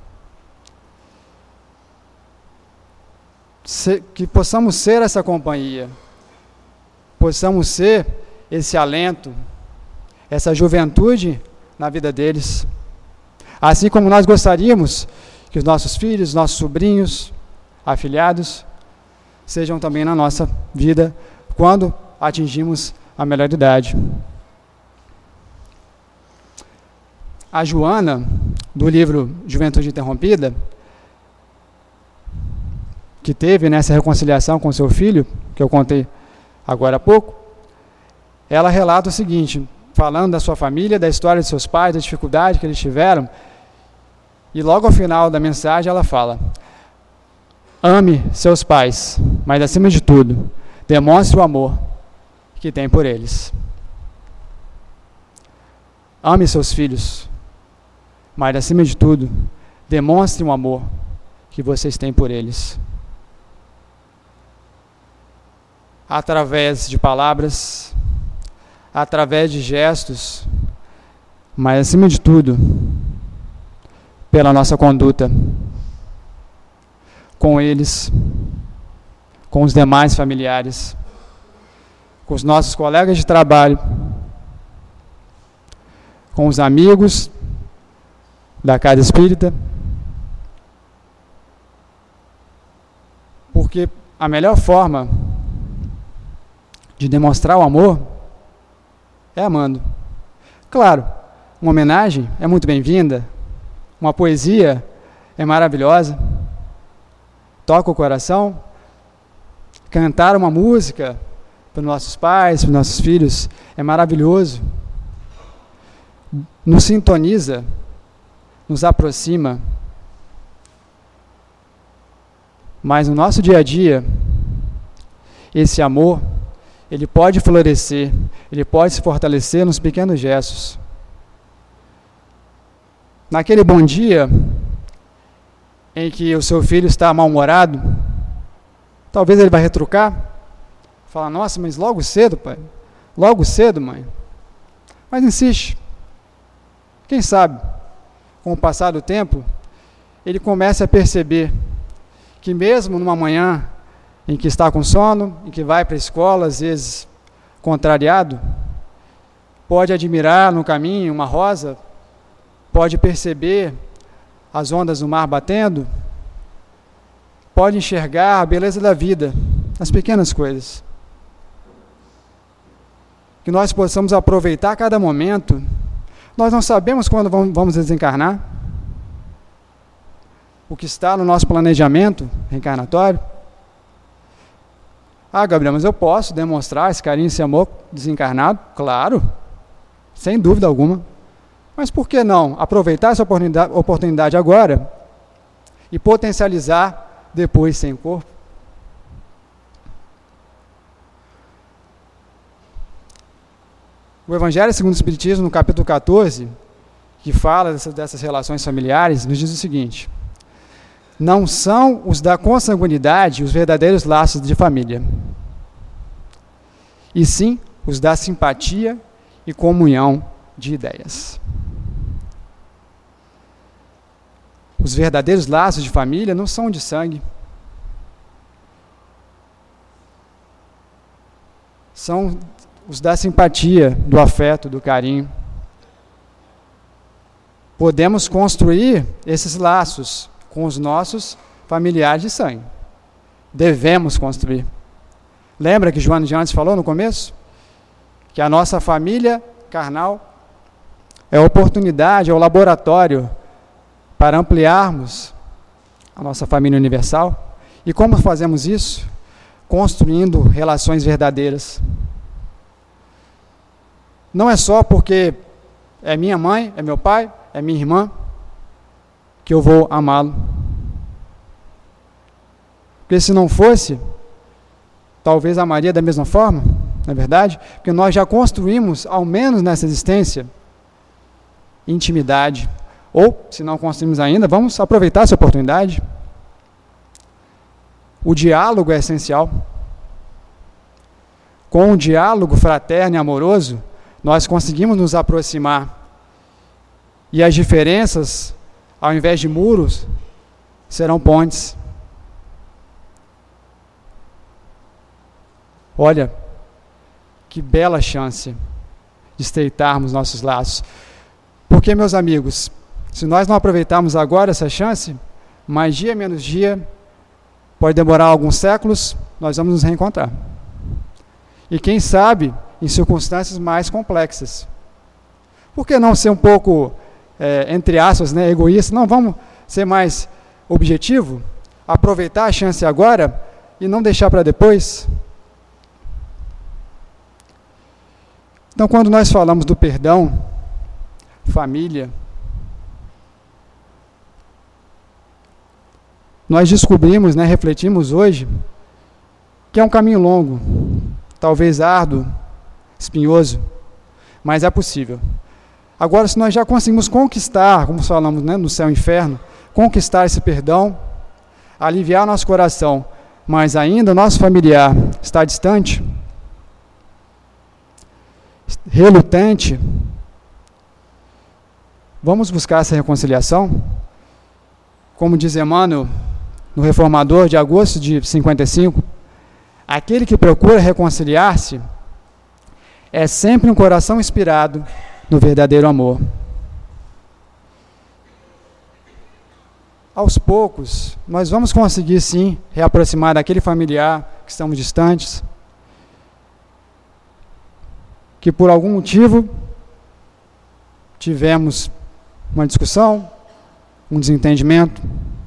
Se, que possamos ser essa companhia, possamos ser esse alento, essa juventude na vida deles. Assim como nós gostaríamos que os nossos filhos, nossos sobrinhos, afilhados, sejam também na nossa vida quando atingimos a melhor idade. A Joana, do livro Juventude Interrompida, que teve nessa reconciliação com seu filho, que eu contei agora há pouco, ela relata o seguinte, falando da sua família, da história de seus pais, da dificuldade que eles tiveram, e logo ao final da mensagem ela fala: ame seus pais, mas acima de tudo, demonstre o amor que tem por eles. Ame seus filhos, mas acima de tudo, demonstre o amor que vocês têm por eles. Através de palavras, através de gestos, mas acima de tudo, pela nossa conduta com eles, com os demais familiares, com os nossos colegas de trabalho, com os amigos da casa espírita, porque a melhor forma de demonstrar o amor é amando. Claro, uma homenagem é muito bem-vinda, uma poesia é maravilhosa, toca o coração, cantar uma música para os nossos pais, para os nossos filhos, é maravilhoso, nos sintoniza, nos aproxima, mas no nosso dia a dia, esse amor, ele pode florescer, ele pode se fortalecer nos pequenos gestos. Naquele bom dia em que o seu filho está mal-humorado, talvez ele vai retrucar, falar, nossa, mas logo cedo, pai, logo cedo, mãe. Mas insiste. Quem sabe, com o passar do tempo, ele começa a perceber que mesmo numa manhã em que está com sono, em que vai para a escola, às vezes contrariado, pode admirar no caminho uma rosa, pode perceber as ondas do mar batendo, pode enxergar a beleza da vida, as pequenas coisas. Que nós possamos aproveitar cada momento. Nós não sabemos quando vamos desencarnar, o que está no nosso planejamento reencarnatório. Ah, Gabriel, mas eu posso demonstrar esse carinho, esse amor desencarnado? Claro, sem dúvida alguma. Mas por que não aproveitar essa oportunidade, oportunidade agora e potencializar depois sem o corpo? O Evangelho segundo o Espiritismo, no capítulo catorze, que fala dessas, dessas relações familiares, nos diz o seguinte: não são os da consanguinidade os verdadeiros laços de família, e sim os da simpatia e comunhão de ideias. Os verdadeiros laços de família não são de sangue, são os da simpatia, do afeto, do carinho. Podemos construir esses laços com os nossos familiares de sangue. Devemos construir. Lembra que Joana de Antes falou no começo? Que a nossa família carnal é a oportunidade, é o laboratório para ampliarmos a nossa família universal. E como fazemos isso? Construindo relações verdadeiras. Não é só porque é minha mãe, é meu pai, é minha irmã, que eu vou amá-lo. Porque se não fosse, talvez amaria da mesma forma, não é verdade? Porque nós já construímos, ao menos nessa existência, intimidade. Ou, se não construímos ainda, vamos aproveitar essa oportunidade. O diálogo é essencial. Com o diálogo fraterno e amoroso, nós conseguimos nos aproximar. E as diferenças, ao invés de muros, serão pontes. Olha, que bela chance de estreitarmos nossos laços. Porque, meus amigos, se nós não aproveitarmos agora essa chance, mais dia menos dia, pode demorar alguns séculos, nós vamos nos reencontrar. E quem sabe, em circunstâncias mais complexas. Por que não ser um pouco, é, entre aspas, né, egoísta? Não, vamos ser mais objetivo, aproveitar a chance agora e não deixar para depois. Então, quando nós falamos do perdão, família, nós descobrimos, né, refletimos hoje, que é um caminho longo, talvez árduo, espinhoso, mas é possível. Agora, se nós já conseguimos conquistar, como falamos, né, no céu e inferno, conquistar esse perdão, aliviar nosso coração, mas ainda o nosso familiar está distante, relutante, vamos buscar essa reconciliação? Como diz Emmanuel, no Reformador de agosto de cinquenta e cinco, aquele que procura reconciliar-se é sempre um coração inspirado no verdadeiro amor. Aos poucos, nós vamos conseguir sim reaproximar daquele familiar que estamos distantes, que por algum motivo tivemos uma discussão, um desentendimento,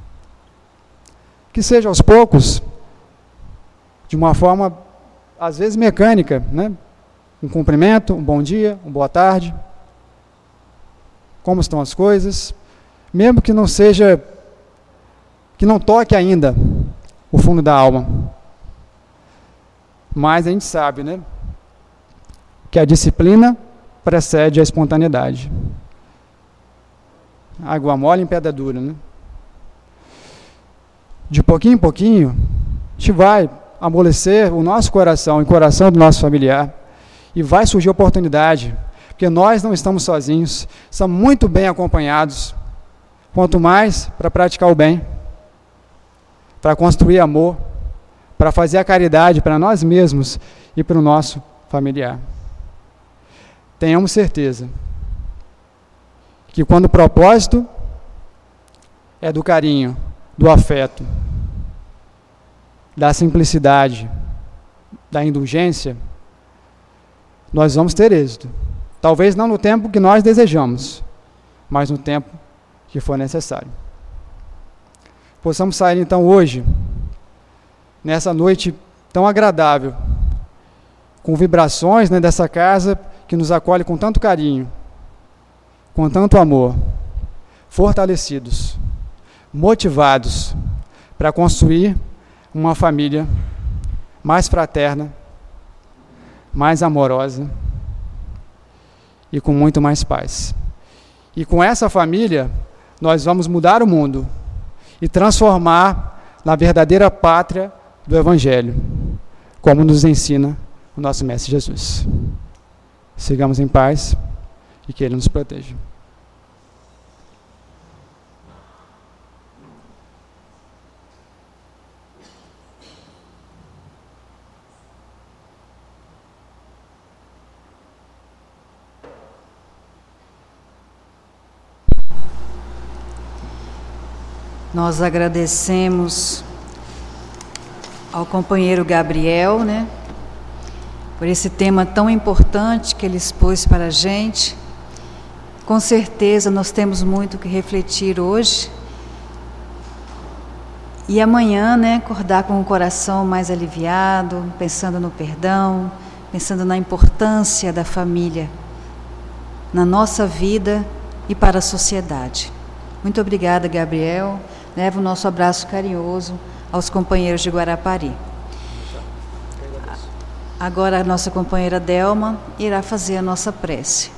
que seja aos poucos, de uma forma às vezes mecânica, né? Um cumprimento, um bom dia, uma boa tarde, como estão as coisas, mesmo que não seja, que não toque ainda o fundo da alma, mas a gente sabe, né, que a disciplina precede a espontaneidade. Água mole em pedra dura, né? De pouquinho em pouquinho, a gente vai amolecer o nosso coração e o coração do nosso familiar, e vai surgir oportunidade, porque nós não estamos sozinhos, estamos muito bem acompanhados, quanto mais para praticar o bem, para construir amor, para fazer a caridade para nós mesmos e para o nosso familiar. Tenhamos certeza que quando o propósito é do carinho, do afeto, da simplicidade, da indulgência, nós vamos ter êxito. Talvez não no tempo que nós desejamos, mas no tempo que for necessário. Possamos sair então hoje, nessa noite tão agradável, com vibrações, né, dessa casa que nos acolhe com tanto carinho, com tanto amor, fortalecidos, motivados para construir uma família mais fraterna, mais amorosa e com muito mais paz. E com essa família, nós vamos mudar o mundo e transformar na verdadeira pátria do Evangelho, como nos ensina o nosso Mestre Jesus. Sigamos em paz e que Ele nos proteja. Nós agradecemos ao companheiro Gabriel, né, por esse tema tão importante que ele expôs para a gente. Com certeza nós temos muito que refletir hoje e amanhã, né, acordar com o coração mais aliviado, pensando no perdão, pensando na importância da família na nossa vida e para a sociedade. Muito obrigada, Gabriel. Leva o nosso abraço carinhoso aos companheiros de Guarapari. Agora a nossa companheira Delma irá fazer a nossa prece.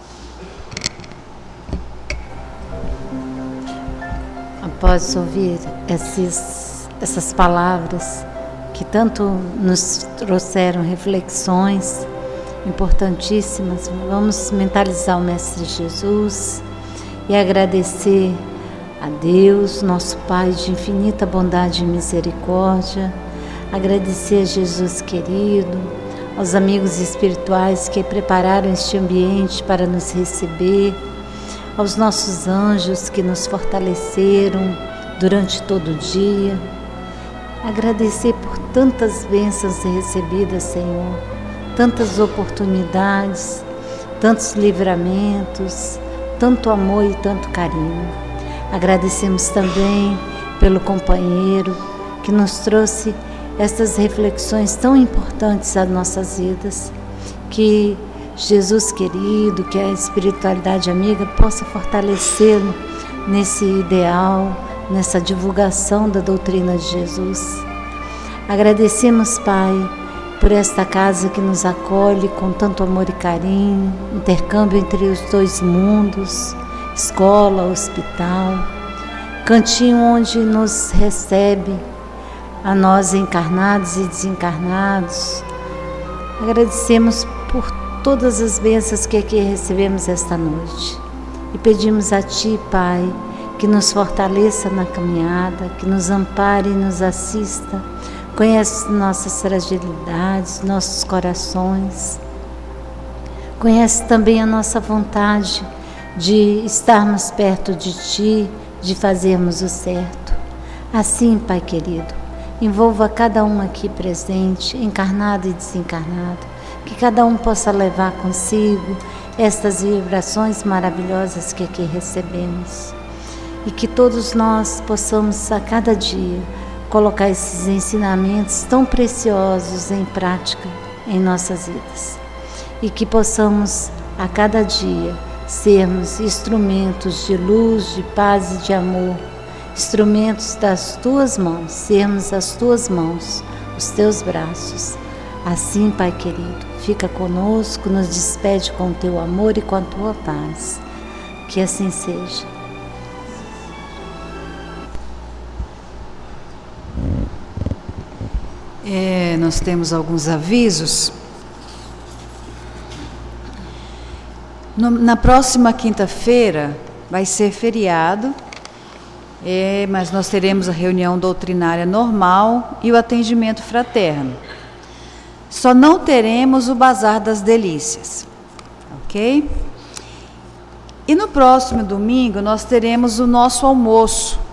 Após ouvir esses, essas palavras que tanto nos trouxeram reflexões importantíssimas, vamos mentalizar o Mestre Jesus e agradecer a Deus, nosso Pai de infinita bondade e misericórdia, agradecer a Jesus querido, aos amigos espirituais que prepararam este ambiente para nos receber, aos nossos anjos que nos fortaleceram durante todo o dia, agradecer por tantas bênçãos recebidas, Senhor, tantas oportunidades, tantos livramentos, tanto amor e tanto carinho. Agradecemos também pelo companheiro que nos trouxe essas reflexões tão importantes às nossas vidas. Que Jesus querido, que a espiritualidade amiga possa fortalecê-lo nesse ideal, nessa divulgação da doutrina de Jesus. Agradecemos, Pai, por esta casa que nos acolhe com tanto amor e carinho, intercâmbio entre os dois mundos, escola, hospital, cantinho onde nos recebe a nós encarnados e desencarnados. Agradecemos por todas as bênçãos que aqui recebemos esta noite. E pedimos a Ti, Pai, que nos fortaleça na caminhada, que nos ampare e nos assista. Conhece nossas fragilidades, nossos corações. Conhece também a nossa vontade de estarmos perto de Ti, de fazermos o certo. Assim, Pai querido, envolva cada um aqui presente, encarnado e desencarnado, que cada um possa levar consigo estas vibrações maravilhosas que aqui recebemos. E que todos nós possamos a cada dia colocar esses ensinamentos tão preciosos em prática em nossas vidas. E que possamos a cada dia sermos instrumentos de luz, de paz e de amor, instrumentos das Tuas mãos, sermos as Tuas mãos, os Teus braços. Assim, Pai querido, fica conosco, nos despede com o Teu amor e com a Tua paz. Que assim seja. É, nós temos alguns avisos. No, na próxima quinta-feira vai ser feriado, é, mas nós teremos a reunião doutrinária normal e o atendimento fraterno. Só não teremos o Bazar das Delícias, ok? E no próximo domingo nós teremos o nosso almoço,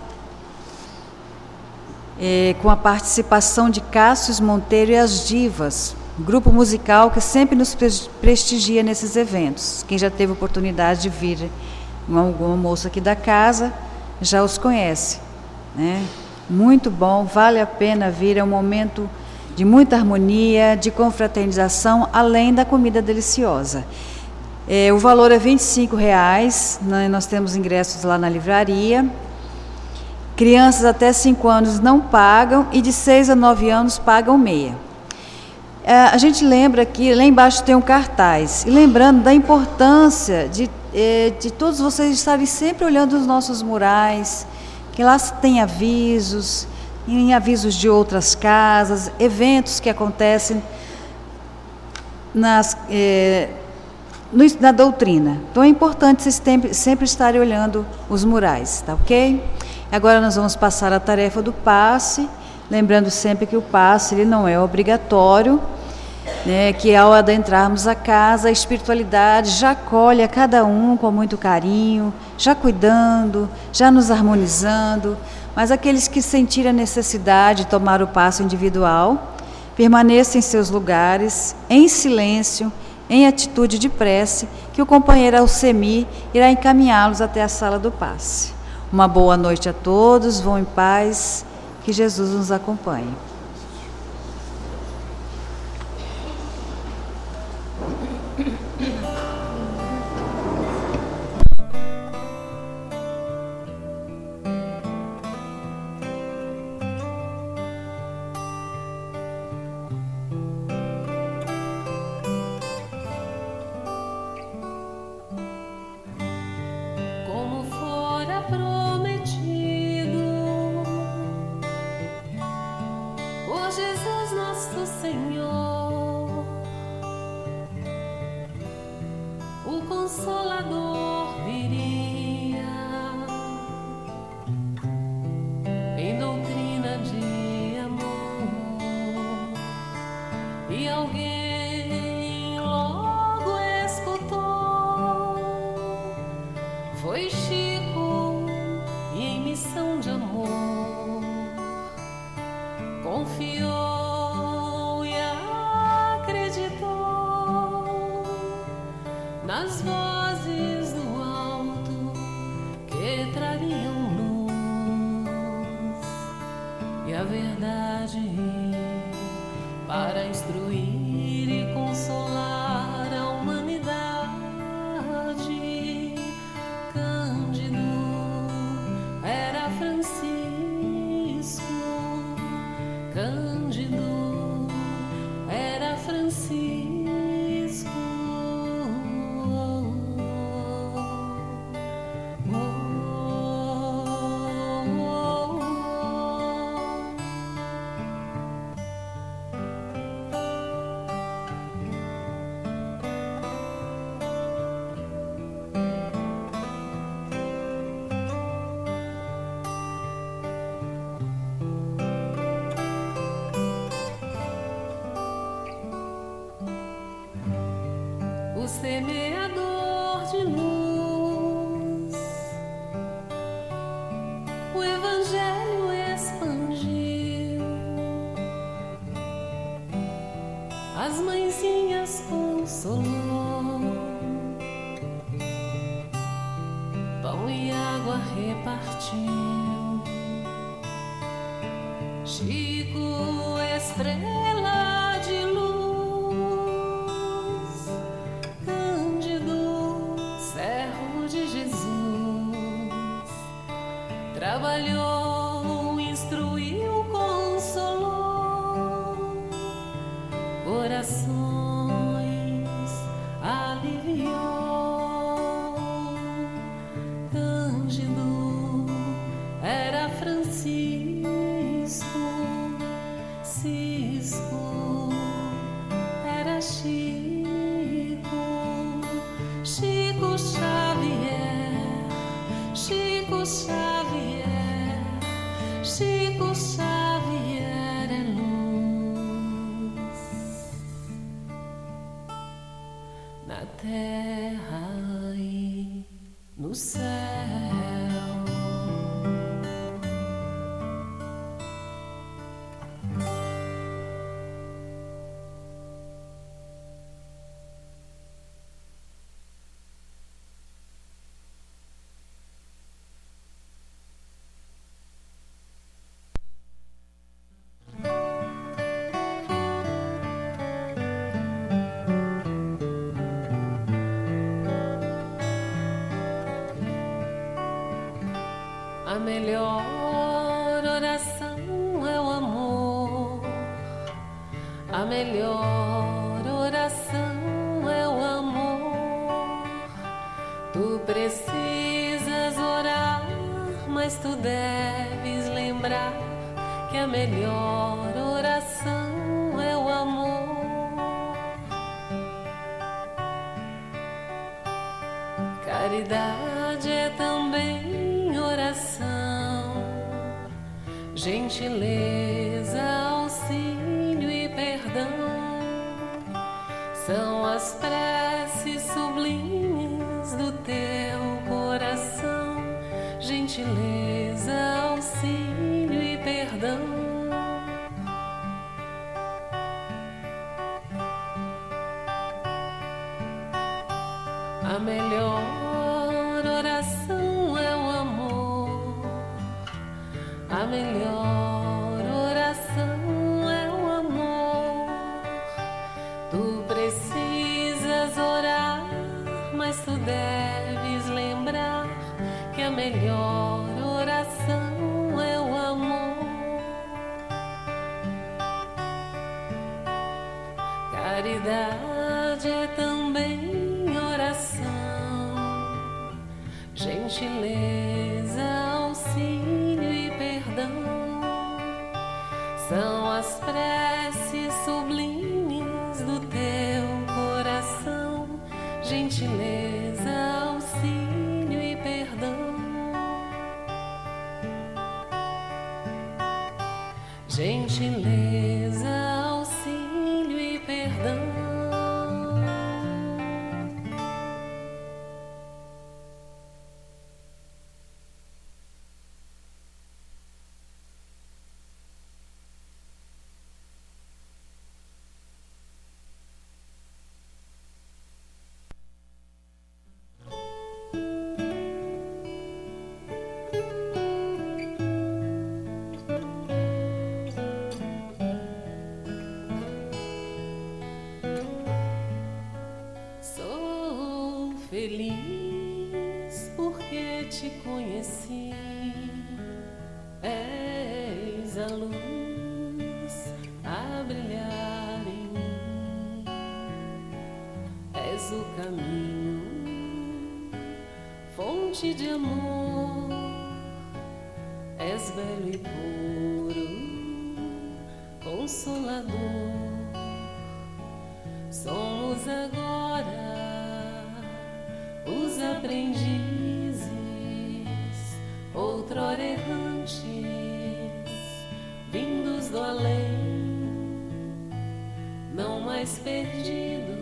É, com a participação de Cássius Monteiro e as Divas, grupo musical que sempre nos prestigia nesses eventos. Quem já teve oportunidade de vir em algum almoço aqui da casa, já os conhece, né? Muito bom, vale a pena vir, é um momento de muita harmonia, de confraternização, além da comida deliciosa. É, o valor é vinte e cinco reais, né? Nós temos ingressos lá na livraria. Crianças até cinco anos não pagam e de seis a nove anos pagam meia. É, a gente lembra que lá embaixo tem um cartaz, e lembrando da importância de, é, de todos vocês estarem sempre olhando os nossos murais, que lá tem avisos, em avisos de outras casas, eventos que acontecem nas, é, no, na doutrina. Então é importante vocês sempre, sempre estarem olhando os murais, tá ok? Agora nós vamos passar a tarefa do passe, lembrando sempre que o passe ele não é obrigatório, né, que ao adentrarmos a casa, a espiritualidade já acolhe a cada um com muito carinho, já cuidando, já nos harmonizando, mas aqueles que sentirem a necessidade de tomar o passe individual, permaneçam em seus lugares, em silêncio, em atitude de prece, que o companheiro Alcemi irá encaminhá-los até a sala do passe. Uma boa noite a todos, vão em paz, que Jesus nos acompanhe. Nas vozes do alto água repartiu. Chico, estrela de luz, Cândido, servo de Jesus, trabalhou, instruiu, consolou, corações aliviou. Cândido era Francisco, Cisco era Chico, Chico Xavier, Chico Xavier, Chico Xavier é luz na terra e no céu. A melhor oração é o amor. A melhor oração é o amor. Tu precisas orar, mas tu deves lembrar que a melhor oração é o amor. Caridade é também oração, gentileza, auxílio e perdão são as preces sublimes do teu coração. Gentileza, auxílio e perdão. A melhor oração é o amor. A melhor oração é o amor. Tu precisas orar, mas tu deves lembrar que a melhor oração é o amor. Caridade é também oração, gentileza, auxílio e perdão são as preces sublimes do teu coração. Gentileza, auxílio e perdão. Gentileza, auxílio e perdão. Feliz porque te conheci, és a luz a brilhar em mim, és o caminho, fonte de amor, és belo e puro, consolador. Somos agora os aprendizes, outrora errantes, vindos do além, não mais perdidos,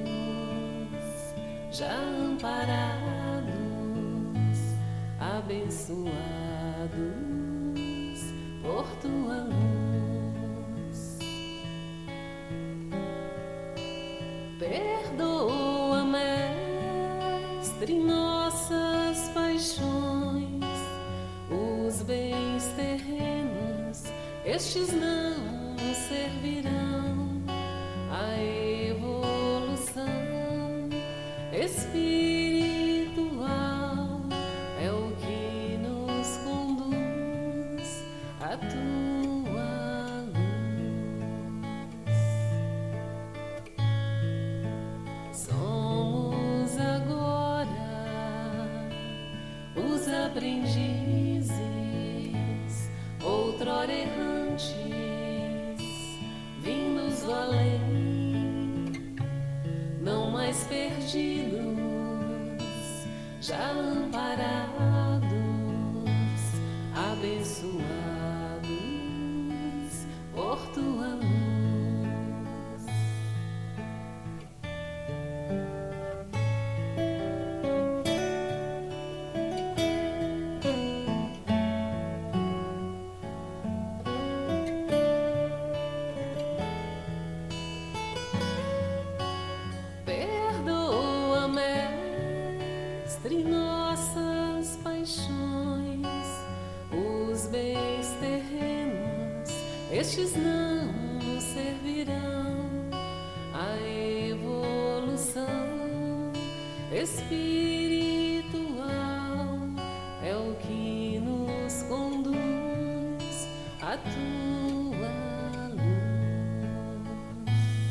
já amparados, abençoados por tua luz. Perdoa, Mestre, nossas paixões, estes não servirão à evolução espiritual. É o que nos conduz à tua luz. Somos agora os aprendizes, outrora errantes, vindos do além, não mais perdidos, já amparados, abençoados por tua luz. Perdoa, Mestre, nossas paixões, os bens terrenos, estes não nos servirão à evolução espiritual. É o que nos conduz à tua luz.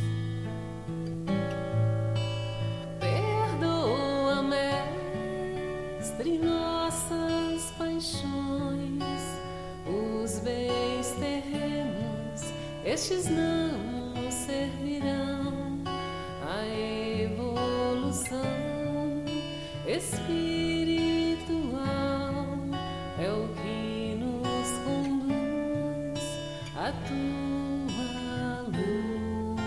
Perdoa, Mestre, nossas paixões, os bens terrenos, estes não nos servirão à evolução espiritual. É o que nos conduz à tua luz.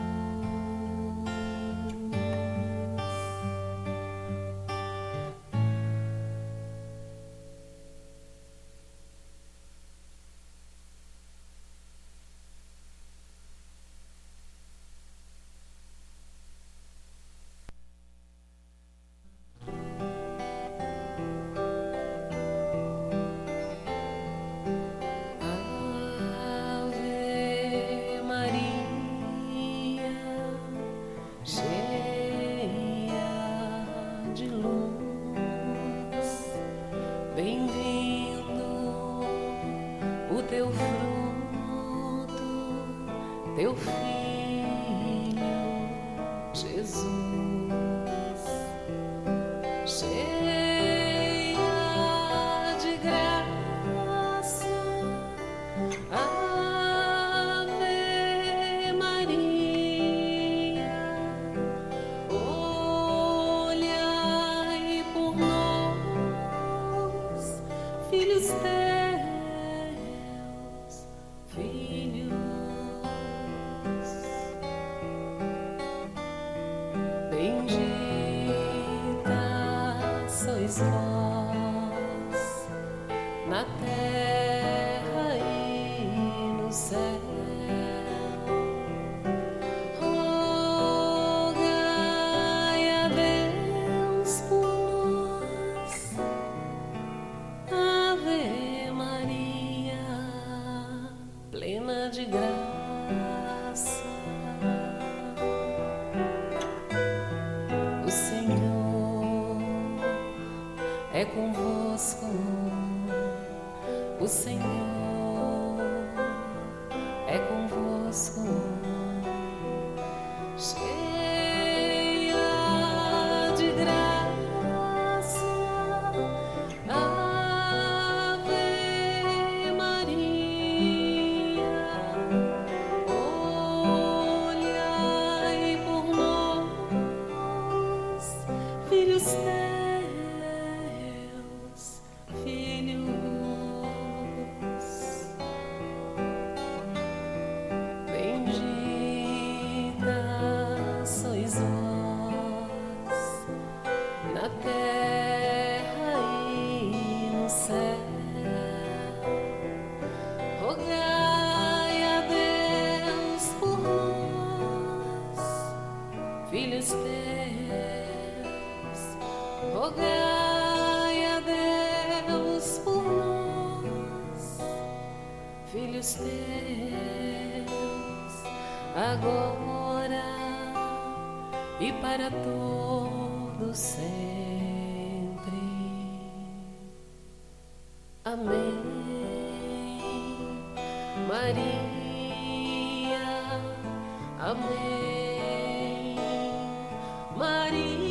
Ave Maria, cheia de luz, bem-vindo o teu fruto, teu filho Jesus. Cheia de graça, Ave Maria, olhai por nós, filhos teus, filhos. Bendita sois vós na terra e no céu. Rogai a Deus por nós, Ave Maria, plena de graça. O Senhor é convosco, o Senhor é convosco. Cheia de graça, Ave Maria, olhai por nós, filhos teus, filhos. Bendita sois vós na terra e no céu. Rogai a Deus por nós, filhos teus. Rogai a Deus por nós, filhos teus, agora e para todo sempre. Amém. Maria, amém. Maria.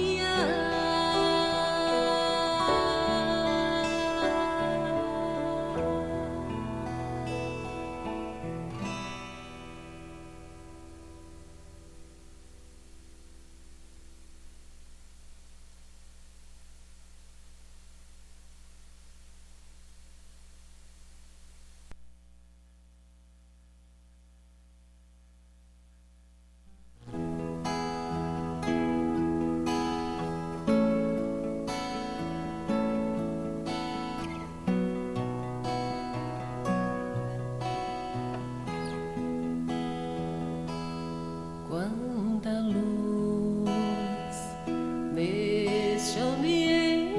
Quanta luz neste ambiente,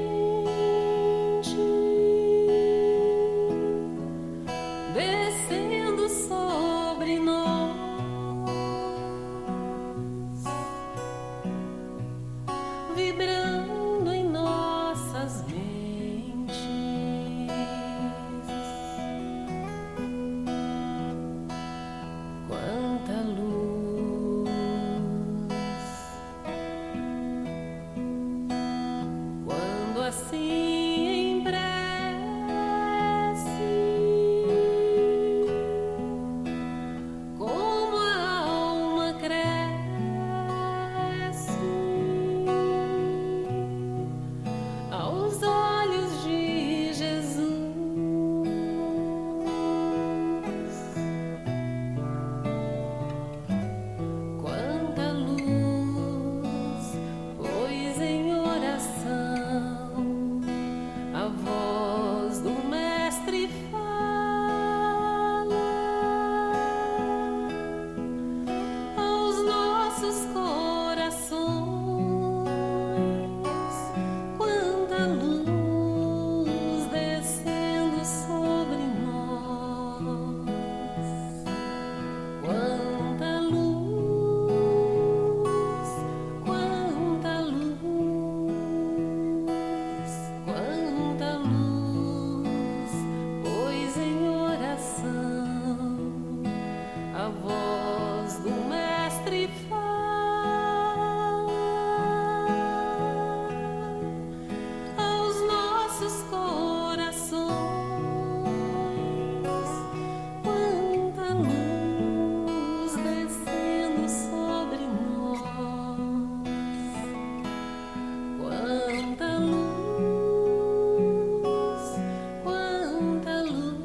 descendo sobre nós, vibrando em nossas mentes. Quanta luz, quando assim em prece, como a alma cresce aos olhos de Jesus. Quanta luz, pois em oração a voz do Mestre fala aos nossos corações. Quanta luz descendo sobre nós. Quanta luz, quanta luz, quanta luz, pois em oração a voz do Mestre fala aos nossos corações. Quanta luz descendo sobre nós. Quanta luz, quanta luz.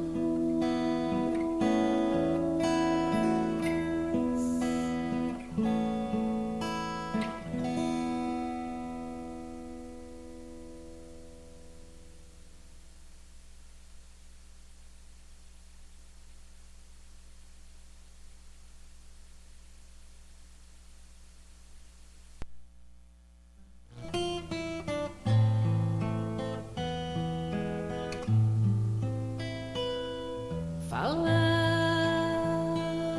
Falar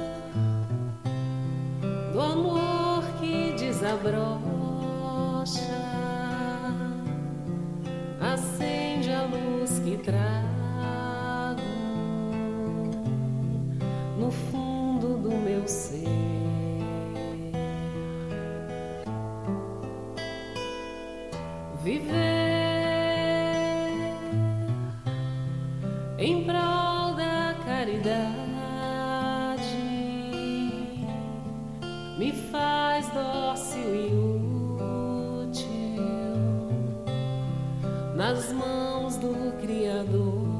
do amor que desabrocha, acende a luz que trago no fundo do meu ser. Viver em prol da caridade me faz dócil e útil nas mãos do Criador.